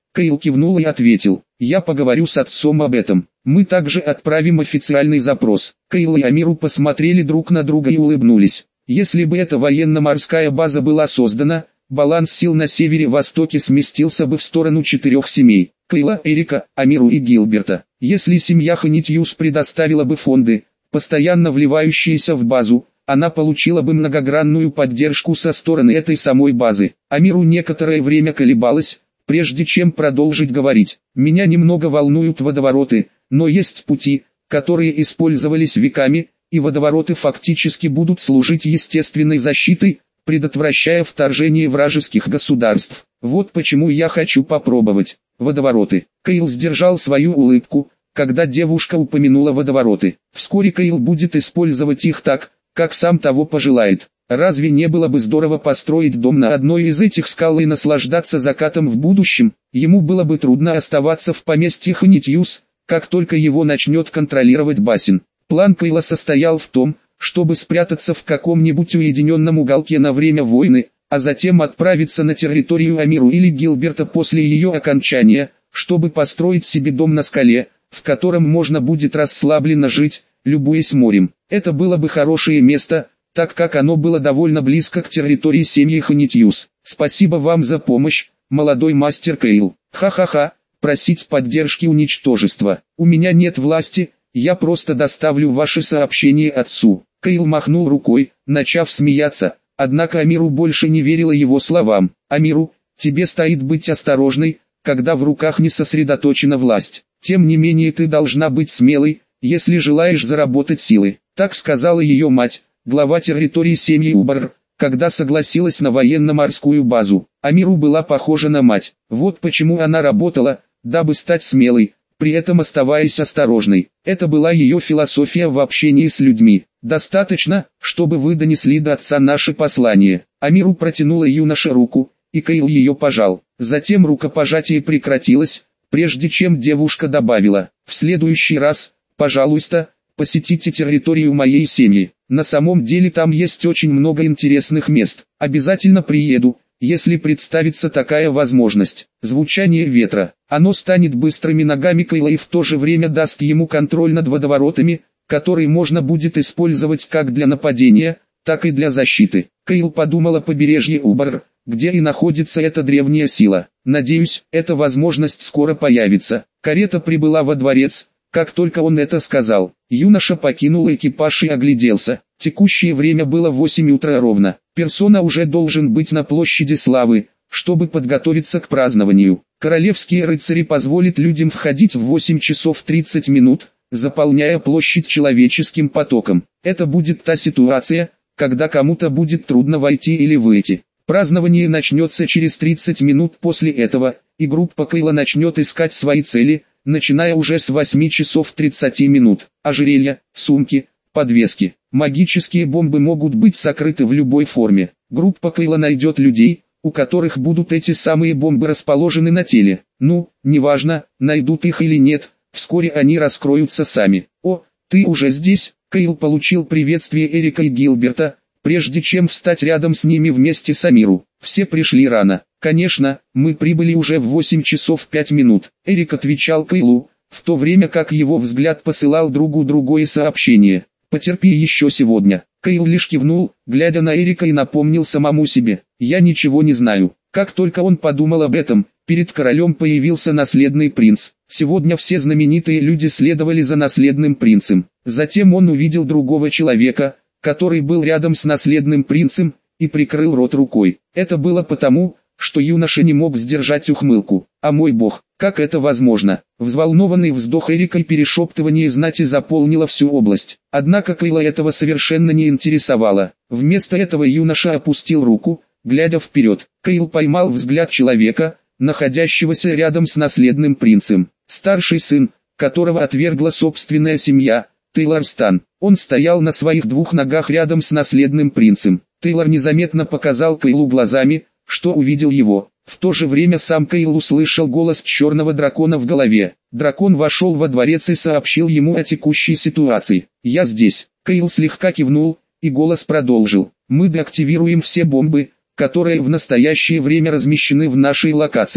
Кейл кивнул и ответил: «Я поговорю с отцом об этом. Мы также отправим официальный запрос». Кейл и Амиру посмотрели друг на друга и улыбнулись. Если бы эта военно-морская база была создана, баланс сил на севере-востоке сместился бы в сторону четырех семей: Кейла, Эрика, Амиру и Гилберта. Если семья Ханитьюс предоставила бы фонды, постоянно вливающиеся в базу, она получила бы многогранную поддержку со стороны этой самой базы. Амиру некоторое время колебалась, прежде чем продолжить говорить. «Меня немного волнуют водовороты, но есть пути, которые использовались веками, и водовороты фактически будут служить естественной защитой, предотвращая вторжение вражеских государств. Вот почему я хочу попробовать водовороты». Кейл сдержал свою улыбку, когда девушка упомянула водовороты. Вскоре Кейл будет использовать их так, как сам того пожелает. Разве не было бы здорово построить дом на одной из этих скал и наслаждаться закатом в будущем? Ему было бы трудно оставаться в поместье Ханитьюс, как только его начнет контролировать Басин. План Кейла состоял в том, чтобы спрятаться в каком-нибудь уединенном уголке на время войны, а затем отправиться на территорию Амиру или Гилберта после ее окончания, чтобы построить себе дом на скале, в котором можно будет расслабленно жить, любуясь морем. Это было бы хорошее место, так как оно было довольно близко к территории семьи Ханитьюс. «Спасибо вам за помощь, молодой мастер Кейл. Ха-ха-ха, просить поддержки у ничтожества. У меня нет власти, я просто доставлю ваши сообщения отцу». Кейл махнул рукой, начав смеяться, однако Амиру больше не верила его словам. «Амиру, тебе стоит быть осторожной, когда в руках не сосредоточена власть. Тем не менее ты должна быть смелой, если желаешь заработать силы». Так сказала ее мать, глава территории семьи Убар, когда согласилась на военно-морскую базу. Амиру была похожа на мать. Вот почему она работала, дабы стать смелой, при этом оставаясь осторожной. Это была ее философия в общении с людьми. «Достаточно, чтобы вы донесли до отца наше послание». Амиру протянула юноше руку, и Кейл ее пожал. Затем рукопожатие прекратилось, прежде чем девушка добавила: «В следующий раз, пожалуйста, посетите территорию моей семьи. На самом деле там есть очень много интересных мест. Обязательно приеду, если представится такая возможность». Звучание ветра. Оно станет быстрыми ногами Кейла и в то же время даст ему контроль над водоворотами, который можно будет использовать как для нападения, так и для защиты. Кейл подумал о побережье Убар, где и находится эта древняя сила. «Надеюсь, эта возможность скоро появится». Карета прибыла во дворец. Как только он это сказал, юноша покинул экипаж и огляделся. Текущее время было восемь утра ровно. Персона уже должен быть на площади Славы, чтобы подготовиться к празднованию. Королевские рыцари позволят людям входить в восемь часов тридцать минут, заполняя площадь человеческим потоком. Это будет та ситуация, когда кому-то будет трудно войти или выйти. Празднование начнется через тридцать минут после этого, и группа Кейла начнет искать свои цели, начиная уже с восьми часов тридцати минут. Ожерелья, сумки, подвески, магические бомбы могут быть сокрыты в любой форме. Группа Кейла найдет людей, у которых будут эти самые бомбы расположены на теле. Ну, неважно, найдут их или нет, вскоре они раскроются сами. «О, ты уже здесь?» Кейл получил приветствие Эрика и Гилберта, прежде чем встать рядом с ними вместе с Амиру. Все пришли рано. «Конечно, мы прибыли уже в восемь часов пять минут», Эрик отвечал Кейлу, в то время как его взгляд посылал другу другое сообщение. «Потерпи еще сегодня». Кейл лишь кивнул, глядя на Эрика, и напомнил самому себе: «Я ничего не знаю». Как только он подумал об этом, перед королем появился наследный принц. Сегодня все знаменитые люди следовали за наследным принцем. Затем он увидел другого человека, который был рядом с наследным принцем, и прикрыл рот рукой. Это было потому, что юноша не мог сдержать ухмылку. «А мой бог, как это возможно?» Взволнованный вздох Эрика и перешептывание знати заполнило всю область. Однако Кейла этого совершенно не интересовало. Вместо этого юноша опустил руку, глядя вперед. Кейл поймал взгляд человека, находящегося рядом с наследным принцем. Старший сын, которого отвергла собственная семья, Тейлор Стан. Он стоял на своих двух ногах рядом с наследным принцем. Тейлор незаметно показал Кейлу глазами, что увидел его. В то же время сам Кейл услышал голос черного дракона в голове. Дракон вошел во дворец и сообщил ему о текущей ситуации. «Я здесь». Кейл слегка кивнул, и голос продолжил: «Мы деактивируем все бомбы, которые в настоящее время размещены в нашей локации.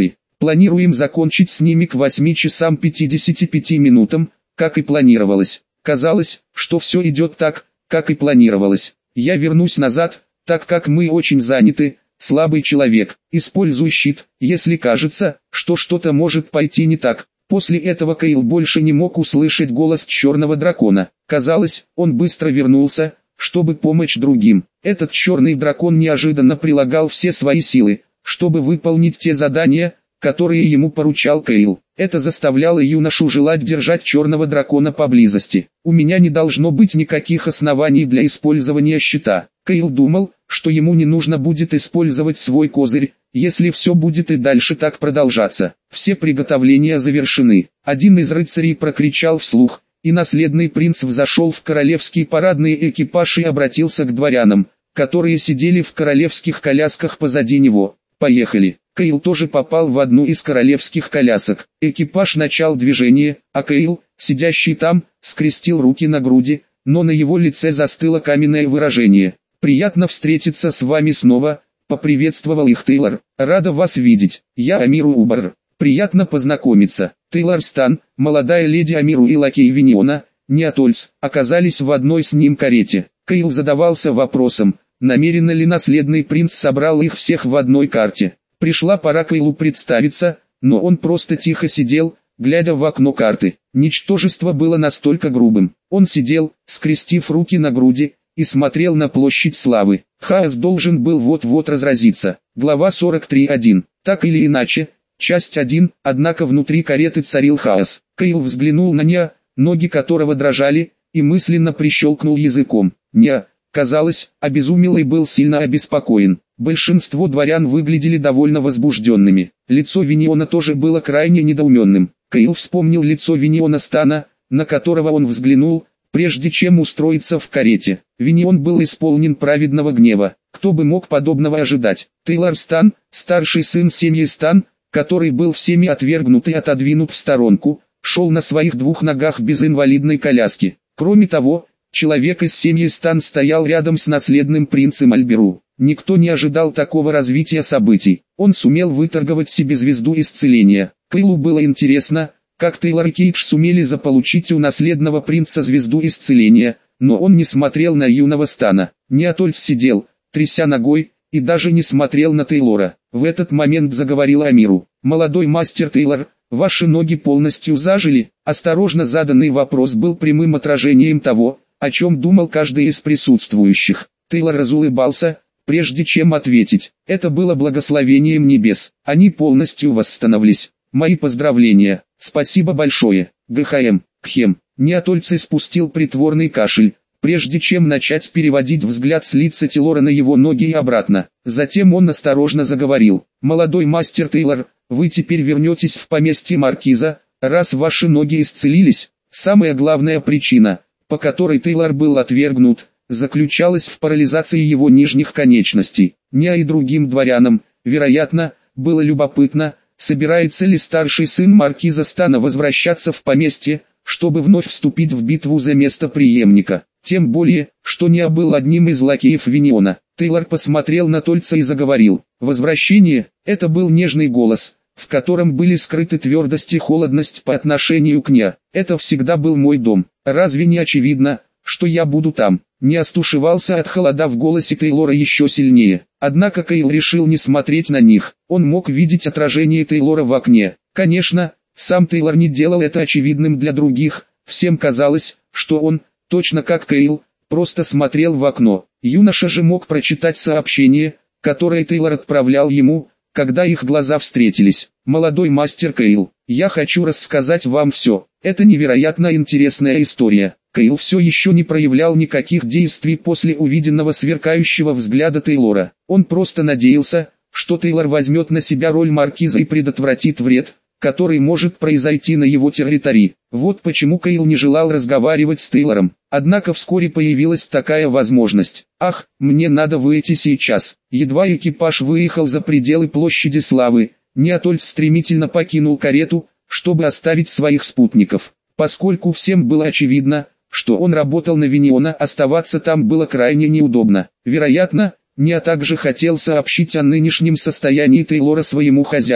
Планируем закончить с ними к восьми часам пятидесяти пяти минутам, как и планировалось. Казалось, что все идет так, как и планировалось. Я вернусь назад, так как мы очень заняты. Слабый человек, используй щит, если кажется, что что-то может пойти не так. После этого Кайл больше не мог услышать голос черного дракона. Казалось, он быстро вернулся, чтобы помочь другим. Этот черный дракон неожиданно прилагал все свои силы, чтобы выполнить те задания, которые ему поручал Кайл. Это заставляло юношу желать держать черного дракона поблизости. У меня не должно быть никаких оснований для использования щита. Кайл думал, что ему не нужно будет использовать свой козырь, если все будет и дальше так продолжаться. Все приготовления завершены. Один из рыцарей прокричал вслух, и наследный принц взошел в королевский парадный экипаж и обратился к дворянам, которые сидели в королевских колясках позади него. «Поехали». Кайл тоже попал в одну из королевских колясок. Экипаж начал движение, а Кайл, сидящий там, скрестил руки на груди, но на его лице застыло каменное выражение. «Приятно встретиться с вами снова», — поприветствовал их Тейлор. «Рада вас видеть. Я Амиру Убар. Приятно познакомиться». Тейлор Стан, молодая леди Амиру и лакей Виниона, Неотольц, оказались в одной с ним карете. Кайл задавался вопросом, намеренно ли наследный принц собрал их всех в одной карте. Пришла пора Кайлу представиться, но он просто тихо сидел, глядя в окно карты. Ничтожество было настолько грубым. Он сидел, скрестив руки на груди, и смотрел на площадь славы. Хаос должен был вот-вот разразиться. Глава сорок три точка один. Так или иначе, часть один, однако внутри кареты царил хаос. Кайл взглянул на Неа, ноги которого дрожали, и мысленно прищелкнул языком. Неа, казалось, обезумел и был сильно обеспокоен. Большинство дворян выглядели довольно возбужденными. Лицо Виниона тоже было крайне недоуменным. Кайл вспомнил лицо Виниона Стана, на которого он взглянул, прежде чем устроиться в карете. Винион был исполнен праведного гнева. Кто бы мог подобного ожидать? Тейлор Стан, старший сын семьи Стан, который был всеми отвергнут и отодвинут в сторонку, шел на своих двух ногах без инвалидной коляски. Кроме того, человек из семьи Стан стоял рядом с наследным принцем Альберу. Никто не ожидал такого развития событий. Он сумел выторговать себе звезду исцеления. Кайлу было интересно, как Тейлор и Кейдж сумели заполучить у наследного принца звезду исцеления, но он не смотрел на юного Стана. Неотольц сидел, тряся ногой, и даже не смотрел на Тейлора. В этот момент заговорила Амиру. «Молодой мастер Тейлор, ваши ноги полностью зажили?» Осторожно заданный вопрос был прямым отражением того, о чем думал каждый из присутствующих. Тейлор разулыбался, прежде чем ответить. Это было благословением небес. Они полностью восстановились. Мои поздравления. Спасибо большое. ГХМ. Кхем. Неотольц спустил притворный кашель, прежде чем начать переводить взгляд с лица Тейлора на его ноги и обратно. Затем он осторожно заговорил. «Молодой мастер Тейлор, вы теперь вернетесь в поместье маркиза, раз ваши ноги исцелились». Самая главная причина, по которой Тейлор был отвергнут, заключалась в парализации его нижних конечностей. Неа и другим дворянам, вероятно, было любопытно, собирается ли старший сын маркиза Стана возвращаться в поместье, чтобы вновь вступить в битву за место преемника. Тем более, что Неа был одним из лакеев Виниона. Тейлор посмотрел на Тольца и заговорил. «Возвращение» — это был нежный голос, в котором были скрыты твердость и холодность по отношению к Неа. «Это всегда был мой дом. Разве не очевидно, что я буду там?» Не остушевался от холода в голосе Тейлора еще сильнее. Однако Кайл решил не смотреть на них. Он мог видеть отражение Тейлора в окне. Конечно, сам Тейлор не делал это очевидным для других. Всем казалось, что он, точно как Кайл, просто смотрел в окно. Юноша же мог прочитать сообщение, которое Тейлор отправлял ему, когда их глаза встретились. «Молодой мастер Кайл, я хочу рассказать вам все. Это невероятно интересная история». Кайл все еще не проявлял никаких действий после увиденного сверкающего взгляда Тейлора. Он просто надеялся, что Тейлор возьмет на себя роль маркиза и предотвратит вред, который может произойти на его территории. Вот почему Кайл не желал разговаривать с Тейлором. Однако вскоре появилась такая возможность. «Ах, мне надо выйти сейчас». Едва экипаж выехал за пределы площади Славы, Неотольц стремительно покинул карету, чтобы оставить своих спутников. Поскольку всем было очевидно, что он работал на Виниона, оставаться там было крайне неудобно. Вероятно, Неа также хотел сообщить о нынешнем состоянии Тейлора своему хозяину.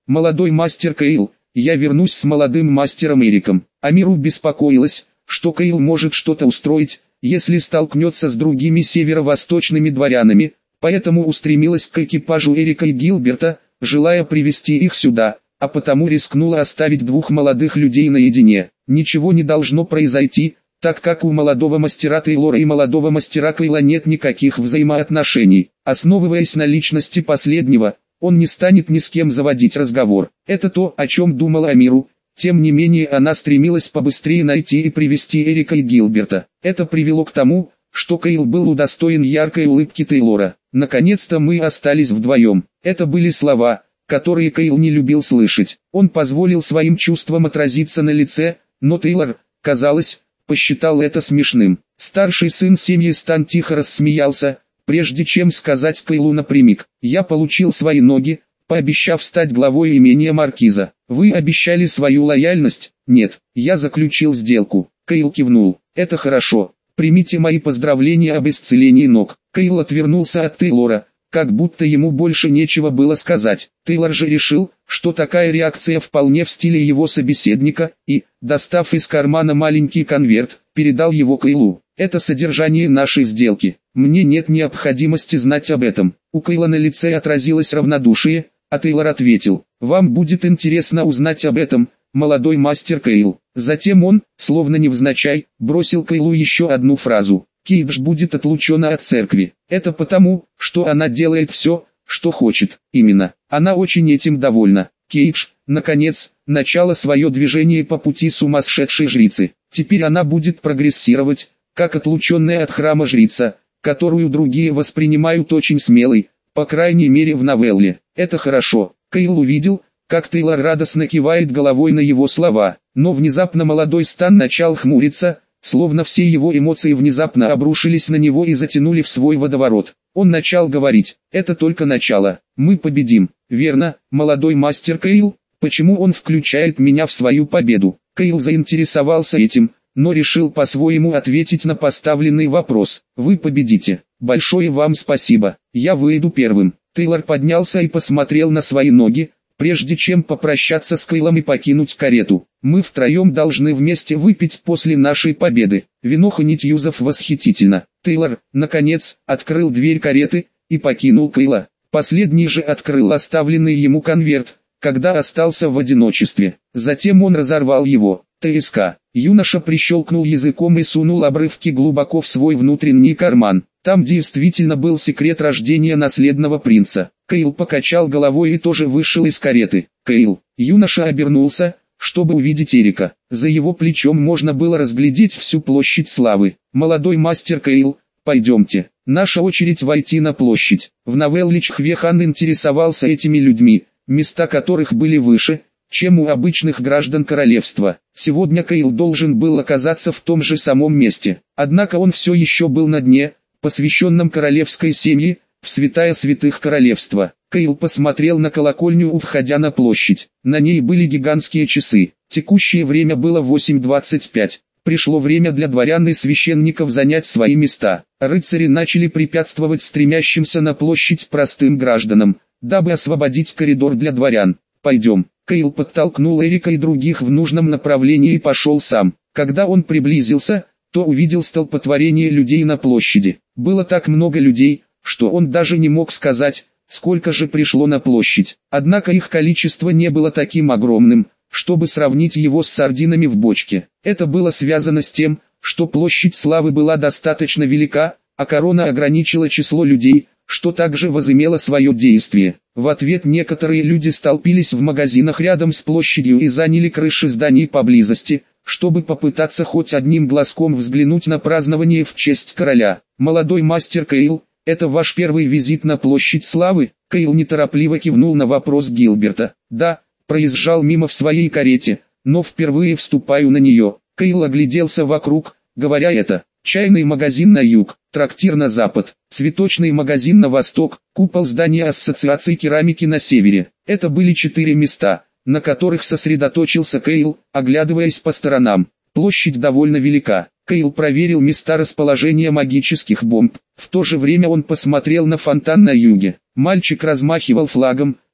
молодой мастер Кейл, я вернусь с молодым мастером Эриком. Амиру беспокоилась, что Кейл может что-то устроить, если столкнется с другими северо-восточными дворянами, поэтому устремилась к экипажу Эрика и Гилберта, желая привести их сюда, а потому рискнула оставить двух молодых людей наедине. Ничего не должно произойти, так как у молодого мастера Тейлора и молодого мастера Кейла нет никаких взаимоотношений. Основываясь на личности последнего, он не станет ни с кем заводить разговор. Это то, о чем думала Амиру. Тем не менее она стремилась побыстрее найти и привести Эрика и Гилберта. Это привело к тому, что Кейл был удостоен яркой улыбки Тейлора. «Наконец-то мы остались вдвоем». Это были слова, которые Кейл не любил слышать. Он позволил своим чувствам отразиться на лице, но Тейлор, казалось, посчитал это смешным. Старший сын семьи Стан тихо рассмеялся, прежде чем сказать Кейлу напрямик: «Я получил свои ноги, пообещав стать главой имения маркиза. Вы обещали свою лояльность?» «Нет, я заключил сделку». Кейл кивнул. «Это хорошо. Примите мои поздравления об исцелении ног». Кейл отвернулся от Тейлора, как будто ему больше нечего было сказать. Тейлор же решил, что такая реакция вполне в стиле его собеседника, и, достав из кармана маленький конверт, передал его Кейлу. «Это содержание нашей сделки. Мне нет необходимости знать об этом». У Кейла на лице отразилось равнодушие, а Тейлор ответил: «Вам будет интересно узнать об этом, молодой мастер Кейл». Затем он, словно невзначай, бросил Кейлу еще одну фразу: «Кейдж будет отлучена от церкви. Это потому, что она делает все, что хочет. Именно, она очень этим довольна». Кейдж, наконец, начала свое движение по пути сумасшедшей жрицы. Теперь она будет прогрессировать, как отлученная от храма жрица, которую другие воспринимают очень смелой, по крайней мере в новелле. Это хорошо. Кейл увидел, как Тейлор радостно кивает головой на его слова, но внезапно молодой Стан начал хмуриться, словно все его эмоции внезапно обрушились на него и затянули в свой водоворот. Он начал говорить: «Это только начало. Мы победим». «Верно, молодой мастер Кейл? Почему он включает меня в свою победу?» Кейл заинтересовался этим, но решил по-своему ответить на поставленный вопрос. «Вы победите. Большое вам спасибо. Я выйду первым». Тейлор поднялся и посмотрел на свои ноги, прежде чем попрощаться с Кейлом и покинуть карету. «Мы втроем должны вместе выпить после нашей победы. Вино Ханитьюзов восхитительно». Тейлор, наконец, открыл дверь кареты и покинул Кейла. Последний же открыл оставленный ему конверт, когда остался в одиночестве. Затем он разорвал его. ТСК. Юноша прищелкнул языком и сунул обрывки глубоко в свой внутренний карман. Там действительно был секрет рождения наследного принца. Кейл покачал головой и тоже вышел из кареты. «Кейл». Юноша обернулся, чтобы увидеть Эрика. За его плечом можно было разглядеть всю площадь славы. «Молодой мастер Кейл, пойдемте. Наша очередь войти на площадь». В новелле Чхвехан интересовался этими людьми, места которых были выше, чем у обычных граждан королевства. Сегодня Кейл должен был оказаться в том же самом месте. Однако он все еще был на дне, посвященном королевской семье, в святая святых королевства. Кейл посмотрел на колокольню у входа на площадь. На ней были гигантские часы. Текущее время было восемь двадцать пять. Пришло время для дворян и священников занять свои места. Рыцари начали препятствовать стремящимся на площадь простым гражданам, дабы освободить коридор для дворян. «Пойдем». Кейл подтолкнул Эрика и других в нужном направлении и пошел сам. Когда он приблизился, то увидел столпотворение людей на площади. Было так много людей, что он даже не мог сказать, сколько же пришло на площадь. Однако их количество не было таким огромным, чтобы сравнить его с сардинами в бочке. Это было связано с тем, что площадь славы была достаточно велика, а корона ограничила число людей, что также возымело свое действие. В ответ некоторые люди столпились в магазинах рядом с площадью и заняли крыши зданий поблизости, чтобы попытаться хоть одним глазком взглянуть на празднование в честь короля. «Молодой мастер Кейл, это ваш первый визит на площадь славы?» Кейл неторопливо кивнул на вопрос Гилберта. «Да, проезжал мимо в своей карете, но впервые вступаю на нее». Кейл огляделся вокруг, говоря это. Чайный магазин на юг, трактир на запад, цветочный магазин на восток, купол здания Ассоциации керамики на севере. Это были четыре места, на которых сосредоточился Кейл, оглядываясь по сторонам. Площадь довольно велика. Кейл проверил места расположения магических бомб. В то же время он посмотрел на фонтан на юге. Мальчик размахивал флагом,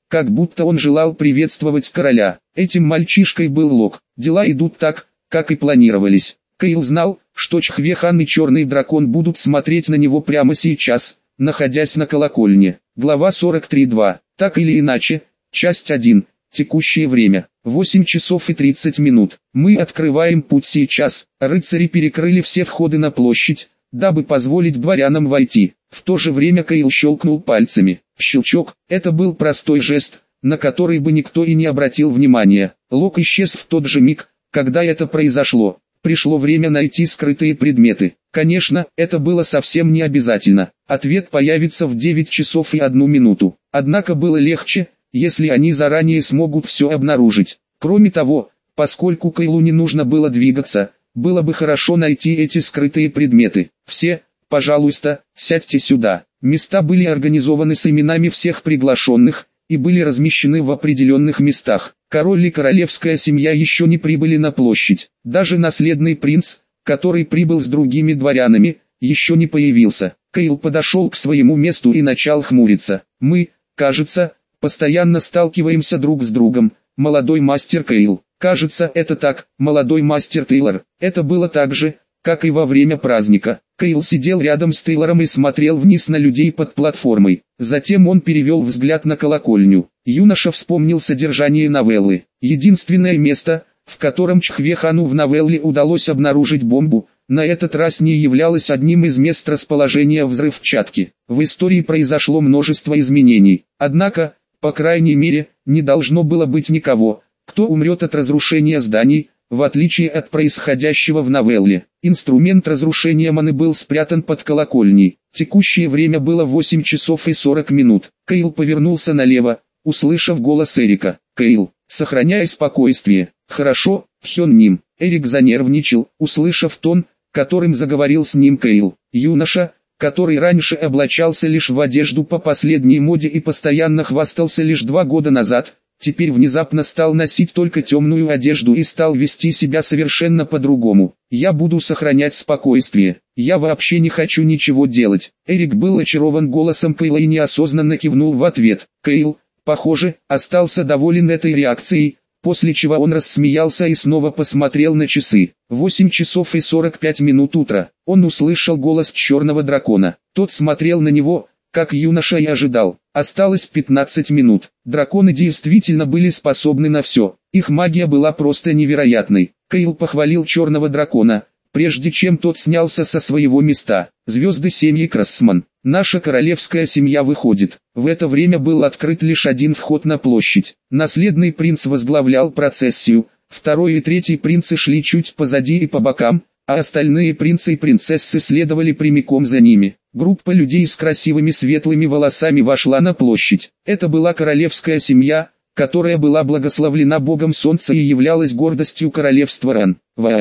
как будто он желал приветствовать короля. Этим мальчишкой был Лок. Дела идут так, как и планировались. Кейл знал, что Чхве-хан и Черный дракон будут смотреть на него прямо сейчас, находясь на колокольне. Глава сорок три точка два. Так или иначе, часть один. Текущее время. восемь часов и тридцать минут. Мы открываем путь сейчас. Рыцари перекрыли все входы на площадь, дабы позволить дворянам войти. В то же время Кейл щелкнул пальцами. Щелчок. Это был простой жест, на который бы никто и не обратил внимания. Лок исчез в тот же миг, когда это произошло. Пришло время найти скрытые предметы. Конечно, это было совсем не обязательно. Ответ появится в девять часов и одну минуту. Однако было легче, если они заранее смогут все обнаружить. Кроме того, поскольку Кейлу не нужно было двигаться, было бы хорошо найти эти скрытые предметы. Все, пожалуйста, сядьте сюда. Места были организованы с именами всех приглашенных и были размещены в определенных местах. Король и королевская семья еще не прибыли на площадь. Даже наследный принц, который прибыл с другими дворянами, еще не появился. Кейл подошел к своему месту и начал хмуриться. «Мы, кажется, постоянно сталкиваемся друг с другом, молодой мастер Кейл. Кажется, это так, молодой мастер Тейлор». Это было так же, как и во время праздника. Кейл сидел рядом с Тейлором и смотрел вниз на людей под платформой. Затем он перевел взгляд на колокольню. Юноша вспомнил содержание новеллы. Единственное место, в котором Чхве-хану в новелле удалось обнаружить бомбу, на этот раз не являлось одним из мест расположения взрывчатки. В истории произошло множество изменений. Однако, по крайней мере, не должно было быть никого, кто умрет от разрушения зданий, в отличие от происходящего в новелле. Инструмент разрушения маны был спрятан под колокольней. Текущее время было восемь часов и сорок минут. Кейл повернулся налево, услышав голос Эрика. «Кейл, сохраняй спокойствие». «Хорошо, Хён Ним». Эрик занервничал, услышав тон, которым заговорил с ним Кейл. Юноша, который раньше облачался лишь в одежду по последней моде и постоянно хвастался лишь два года назад, теперь внезапно стал носить только темную одежду и стал вести себя совершенно по-другому. «Я буду сохранять спокойствие. Я вообще не хочу ничего делать». Эрик был очарован голосом Кейла и неосознанно кивнул в ответ. Кейл, похоже, остался доволен этой реакцией, после чего он рассмеялся и снова посмотрел на часы. восемь часов и сорок пять минут утра. Он услышал голос черного дракона. Тот смотрел на него, как юноша и ожидал. Осталось пятнадцать минут. Драконы действительно были способны на все. Их магия была просто невероятной. Кейл похвалил черного дракона, прежде чем тот снялся со своего места. «Звезды семьи Красман. Наша королевская семья выходит». В это время был открыт лишь один вход на площадь. Наследный принц возглавлял процессию, второй и третий принцы шли чуть позади и по бокам, а остальные принцы и принцессы следовали прямиком за ними. Группа людей с красивыми светлыми волосами вошла на площадь. Это была королевская семья, которая была благословлена богом солнца и являлась гордостью королевства Ран.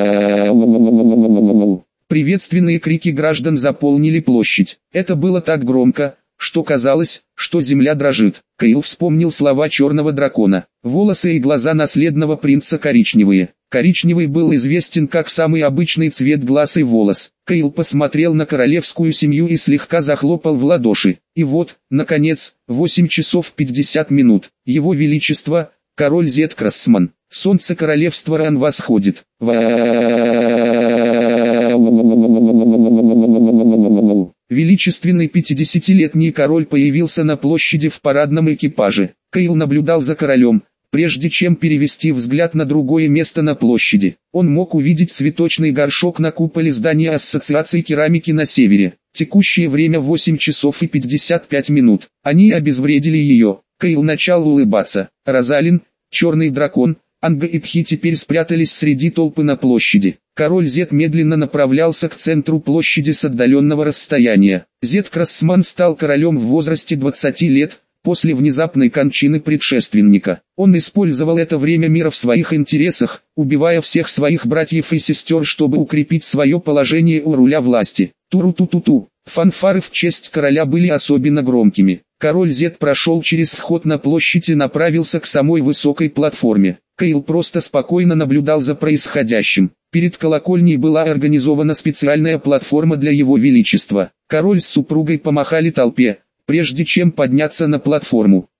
Приветственные крики граждан заполнили площадь. Это было так громко, что казалось, что земля дрожит. Кейл вспомнил слова черного дракона. Волосы и глаза наследного принца коричневые. Коричневый был известен как самый обычный цвет глаз и волос. Кейл посмотрел на королевскую семью и слегка захлопал в ладоши. И вот, наконец, восемь часов пятьдесят минут. Его Величество, король Зет Красман. Солнце королевства Ран восходит. Величественный пятидесятилетний король появился на площади в парадном экипаже. Кейл наблюдал за королем, прежде чем перевести взгляд на другое место на площади. Он мог увидеть цветочный горшок на куполе здания Ассоциации керамики на севере. Текущее время восемь часов и пятьдесят пять минут. Они обезвредили ее. Кейл начал улыбаться. Розалин, черный дракон, Анга и Пхи теперь спрятались среди толпы на площади. Король Зет медленно направлялся к центру площади с отдаленного расстояния. Зет Красман стал королем в возрасте двадцати лет, после внезапной кончины предшественника. Он использовал это время мира в своих интересах, убивая всех своих братьев и сестер, чтобы укрепить свое положение у руля власти. Туру-ту-ту-ту. Фанфары в честь короля были особенно громкими. Король Зет прошел через вход на площадь и направился к самой высокой платформе. Кейл просто спокойно наблюдал за происходящим. Перед колокольней была организована специальная платформа для его величества. Король с супругой помахали толпе, прежде чем подняться на платформу.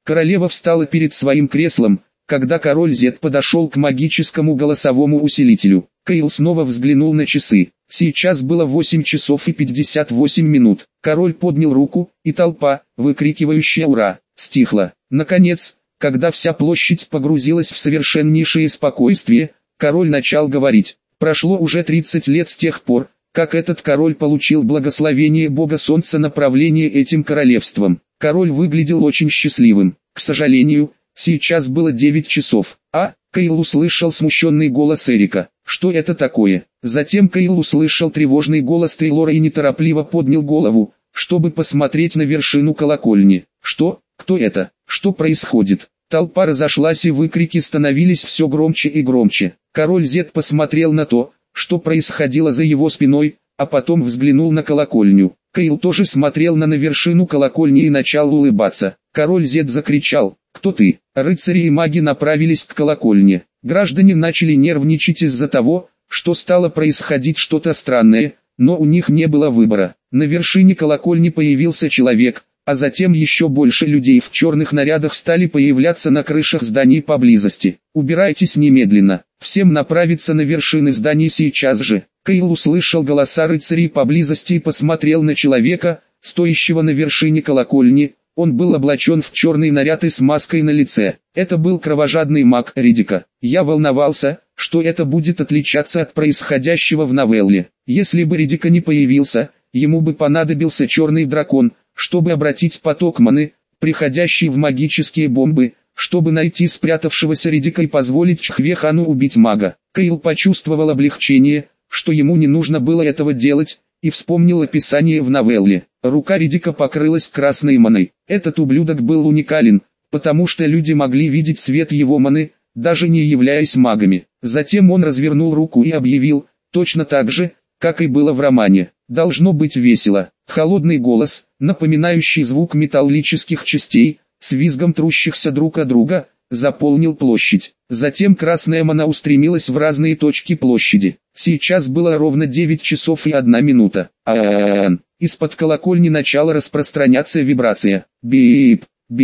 Королева встала перед своим креслом, когда король Зет подошел к магическому голосовому усилителю. Кейл снова взглянул на часы. Сейчас было восемь часов и пятьдесят восемь минут. Король поднял руку, и толпа, выкрикивающая «Ура!», стихла. Наконец, когда вся площадь погрузилась в совершеннейшее спокойствие, король начал говорить. Прошло уже тридцать лет с тех пор, как этот король получил благословение Бога Солнца на правление этим королевством. Король выглядел очень счастливым. К сожалению, сейчас было девять часов. А, Кейл услышал смущенный голос Эрика. Что это такое? Затем Кейл услышал тревожный голос Тейлора и неторопливо поднял голову, чтобы посмотреть на вершину колокольни. Что? Кто это? Что происходит? Толпа разошлась и выкрики становились все громче и громче. Король Зет посмотрел на то, что происходило за его спиной, а потом взглянул на колокольню. Кейл тоже смотрел на на вершину колокольни и начал улыбаться. Король Зет закричал: «Кто ты?» Рыцари и маги направились к колокольне. Граждане начали нервничать из-за того, что стало происходить что-то странное, но у них не было выбора. На вершине колокольни появился человек, а затем еще больше людей в черных нарядах стали появляться на крышах зданий поблизости. «Убирайтесь немедленно, всем направиться на вершины зданий сейчас же». Кейл услышал голоса рыцарей поблизости и посмотрел на человека, стоящего на вершине колокольни. Он был облачен в черный наряд и с маской на лице. Это был кровожадный маг Ридика. Я волновался, что это будет отличаться от происходящего в новелле. Если бы Ридика не появился, ему бы понадобился черный дракон, чтобы обратить поток маны, приходящий в магические бомбы, чтобы найти спрятавшегося Ридика и позволить Чхвехану убить мага. Кейл почувствовал облегчение, что ему не нужно было этого делать, и вспомнил описание в новелле. Рука Ридика покрылась красной маной. Этот ублюдок был уникален, потому что люди могли видеть цвет его маны, даже не являясь магами. Затем он развернул руку и объявил, точно так же, как и было в романе: «Должно быть весело». Холодный голос, напоминающий звук металлических частей, с визгом трущихся друг о друга, заполнил площадь. Затем красная мана устремилась в разные точки площади. Сейчас было ровно девять часов и одна минута. Ан. Из-под колокольни начала распространяться вибрация. Бип,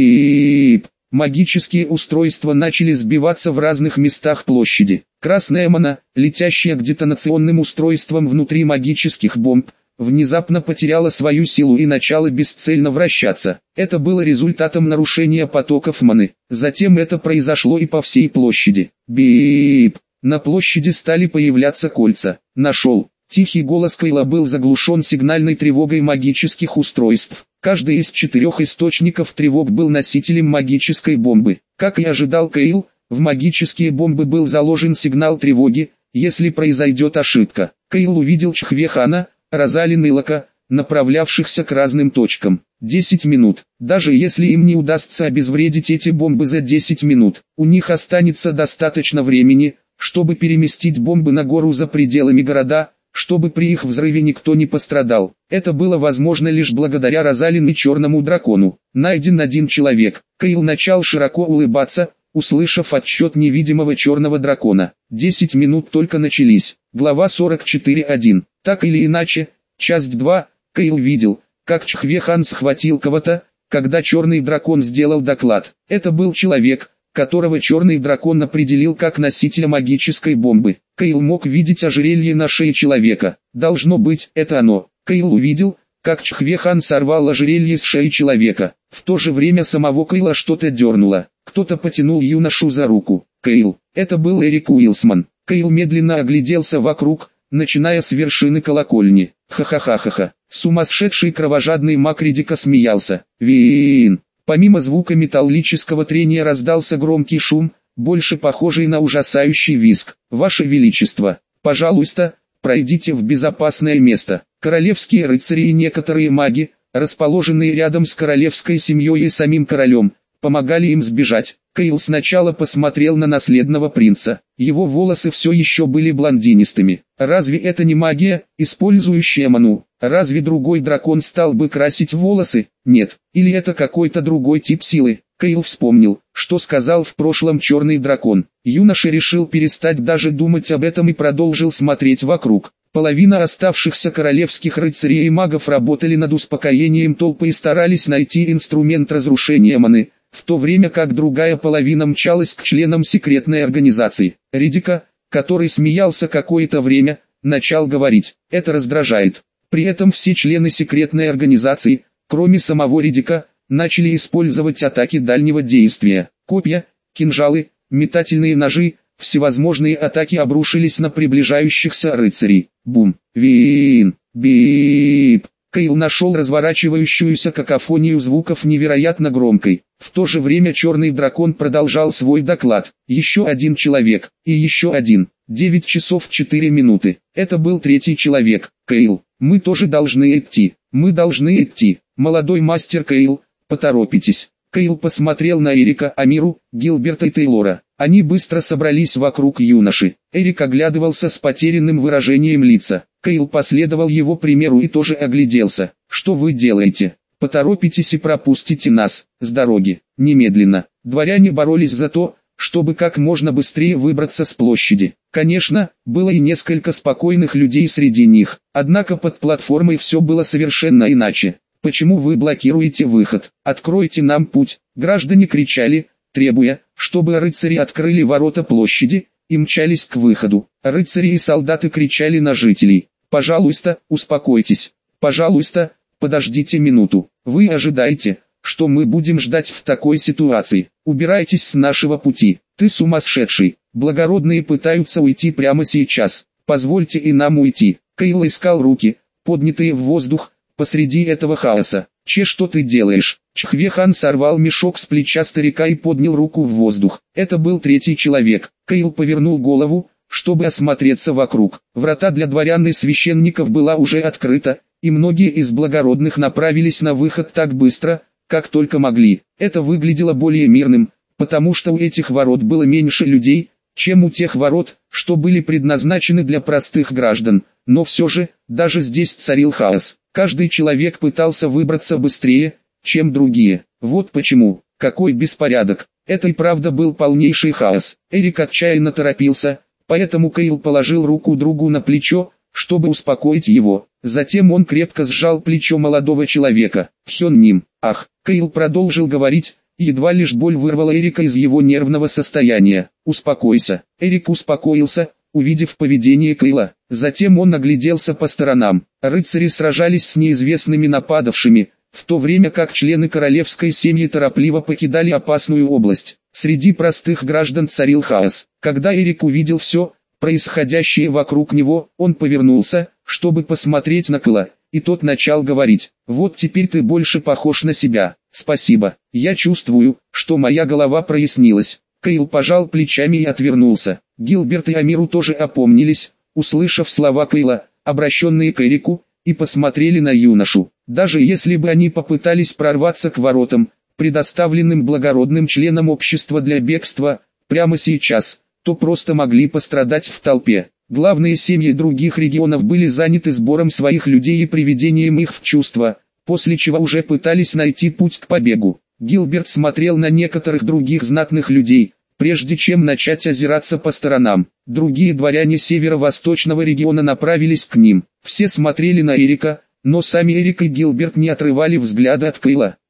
бип. Магические устройства начали сбиваться в разных местах площади. Красная мана, летящая к детонационным устройствам внутри магических бомб, внезапно потеряла свою силу и начала бесцельно вращаться. Это было результатом нарушения потоков маны. Затем это произошло и по всей площади. Бип. На площади стали появляться кольца. Нашел. Тихий голос Кейла был заглушен сигнальной тревогой магических устройств. Каждый из четырех источников тревог был носителем магической бомбы. Как и ожидал Кейл, в магические бомбы был заложен сигнал тревоги, если произойдет ошибка. Кейл увидел Чхвехана, Розалин и Лока, направлявшихся к разным точкам. десять минут. Даже если им не удастся обезвредить эти бомбы за десять минут, у них останется достаточно времени, чтобы переместить бомбы на гору за пределами города, чтобы при их взрыве никто не пострадал. Это было возможно лишь благодаря Розалин и Черному дракону. Найден один человек. Кейл начал широко улыбаться, услышав отсчет невидимого Черного дракона. десять минут только начались. Глава сорок четыре один. Так или иначе, часть два. Кейл видел, как Чхвехан схватил кого-то, когда Черный дракон сделал доклад. Это был человек, которого Черный дракон определил как носителя магической бомбы. Кейл мог видеть ожерелье на шее человека. Должно быть, это оно. Кейл увидел, как Чхвехан сорвал ожерелье с шеи человека. В то же время самого Кейла что-то дернуло. Кто-то потянул юношу за руку. Кейл. Это был Эрик Уилсман. Кейл медленно огляделся вокруг, начиная с вершины колокольни. Ха-ха-ха-ха-ха. Сумасшедший кровожадный маг Ридика смеялся. Виин. Помимо звука металлического трения раздался громкий шум, больше похожий на ужасающий визг. «Ваше Величество, пожалуйста, пройдите в безопасное место». Королевские рыцари и некоторые маги, расположенные рядом с королевской семьей и самим королем, помогали им сбежать. Кейл сначала посмотрел на наследного принца. Его волосы все еще были блондинистыми. Разве это не магия, использующая ману? Разве другой дракон стал бы красить волосы? Нет. Или это какой-то другой тип силы? Кейл вспомнил, что сказал в прошлом Черный дракон. Юноша решил перестать даже думать об этом и продолжил смотреть вокруг. Половина оставшихся королевских рыцарей и магов работали над успокоением толпы и старались найти инструмент разрушения маны, в то время как другая половина мчалась к членам секретной организации. Ридика, который смеялся какое-то время, начал говорить: «Это раздражает». При этом все члены секретной организации, кроме самого Ридика, начали использовать атаки дальнего действия. Копья, кинжалы, метательные ножи, всевозможные атаки обрушились на приближающихся рыцарей. Бум, вин, бип. Кейл нашел разворачивающуюся какофонию звуков невероятно громкой. В то же время черный дракон продолжал свой доклад. Еще один человек, и еще один. девять часов четыре минуты. Это был третий человек. Кейл, мы тоже должны идти. Мы должны идти. Молодой мастер Кейл, поторопитесь. Кейл посмотрел на Эрика, Амиру, Гилберта и Тейлора. Они быстро собрались вокруг юноши. Эрик оглядывался с потерянным выражением лица. Кейл последовал его примеру и тоже огляделся. «Что вы делаете? Поторопитесь и пропустите нас с дороги. Немедленно». Дворяне боролись за то, чтобы как можно быстрее выбраться с площади. Конечно, было и несколько спокойных людей среди них. Однако под платформой все было совершенно иначе. «Почему вы блокируете выход? Откройте нам путь!» Граждане кричали, требуя, чтобы рыцари открыли ворота площади, и мчались к выходу. Рыцари и солдаты кричали на жителей: «Пожалуйста, успокойтесь! Пожалуйста, подождите минуту! Вы ожидаете, что мы будем ждать в такой ситуации? Убирайтесь с нашего пути! Ты сумасшедший! Благородные пытаются уйти прямо сейчас! Позвольте и нам уйти!» Кейл искал руки, поднятые в воздух, посреди этого хаоса. «Че, что ты делаешь?» Чхвехан сорвал мешок с плеча старика и поднял руку в воздух. Это был третий человек. Кейл повернул голову, чтобы осмотреться вокруг. Врата для дворян и священников была уже открыта, и многие из благородных направились на выход так быстро, как только могли. Это выглядело более мирным, потому что у этих ворот было меньше людей, чем у тех ворот, что были предназначены для простых граждан. Но все же, даже здесь царил хаос. Каждый человек пытался выбраться быстрее, чем другие. Вот почему. Какой беспорядок. Это и правда был полнейший хаос. Эрик отчаянно торопился, поэтому Кейл положил руку другу на плечо, чтобы успокоить его. Затем он крепко сжал плечо молодого человека. «Хён Ним». «Ах!» Кейл продолжил говорить, едва лишь боль вырвала Эрика из его нервного состояния. «Успокойся». Эрик успокоился, увидев поведение Кейла. Затем он огляделся по сторонам. Рыцари сражались с неизвестными нападавшими, в то время как члены королевской семьи торопливо покидали опасную область. Среди простых граждан царил хаос. Когда Эрик увидел все происходящее вокруг него, он повернулся, чтобы посмотреть на Кейла, и тот начал говорить: «Вот теперь ты больше похож на себя. Спасибо. Я чувствую, что моя голова прояснилась». Кейл пожал плечами и отвернулся. Гилберт и Амиру тоже опомнились, услышав слова Кейла, обращенные к Эрику, и посмотрели на юношу. Даже если бы они попытались прорваться к воротам, предоставленным благородным членам общества для бегства, прямо сейчас, то просто могли пострадать в толпе. Главные семьи других регионов были заняты сбором своих людей и приведением их в чувство, после чего уже пытались найти путь к побегу. Гилберт смотрел на некоторых других знатных людей, прежде чем начать озираться по сторонам. Другие дворяне северо-восточного региона направились к ним. Все смотрели на Эрика, но сами Эрик и Гилберт не отрывали взгляда от Кейла.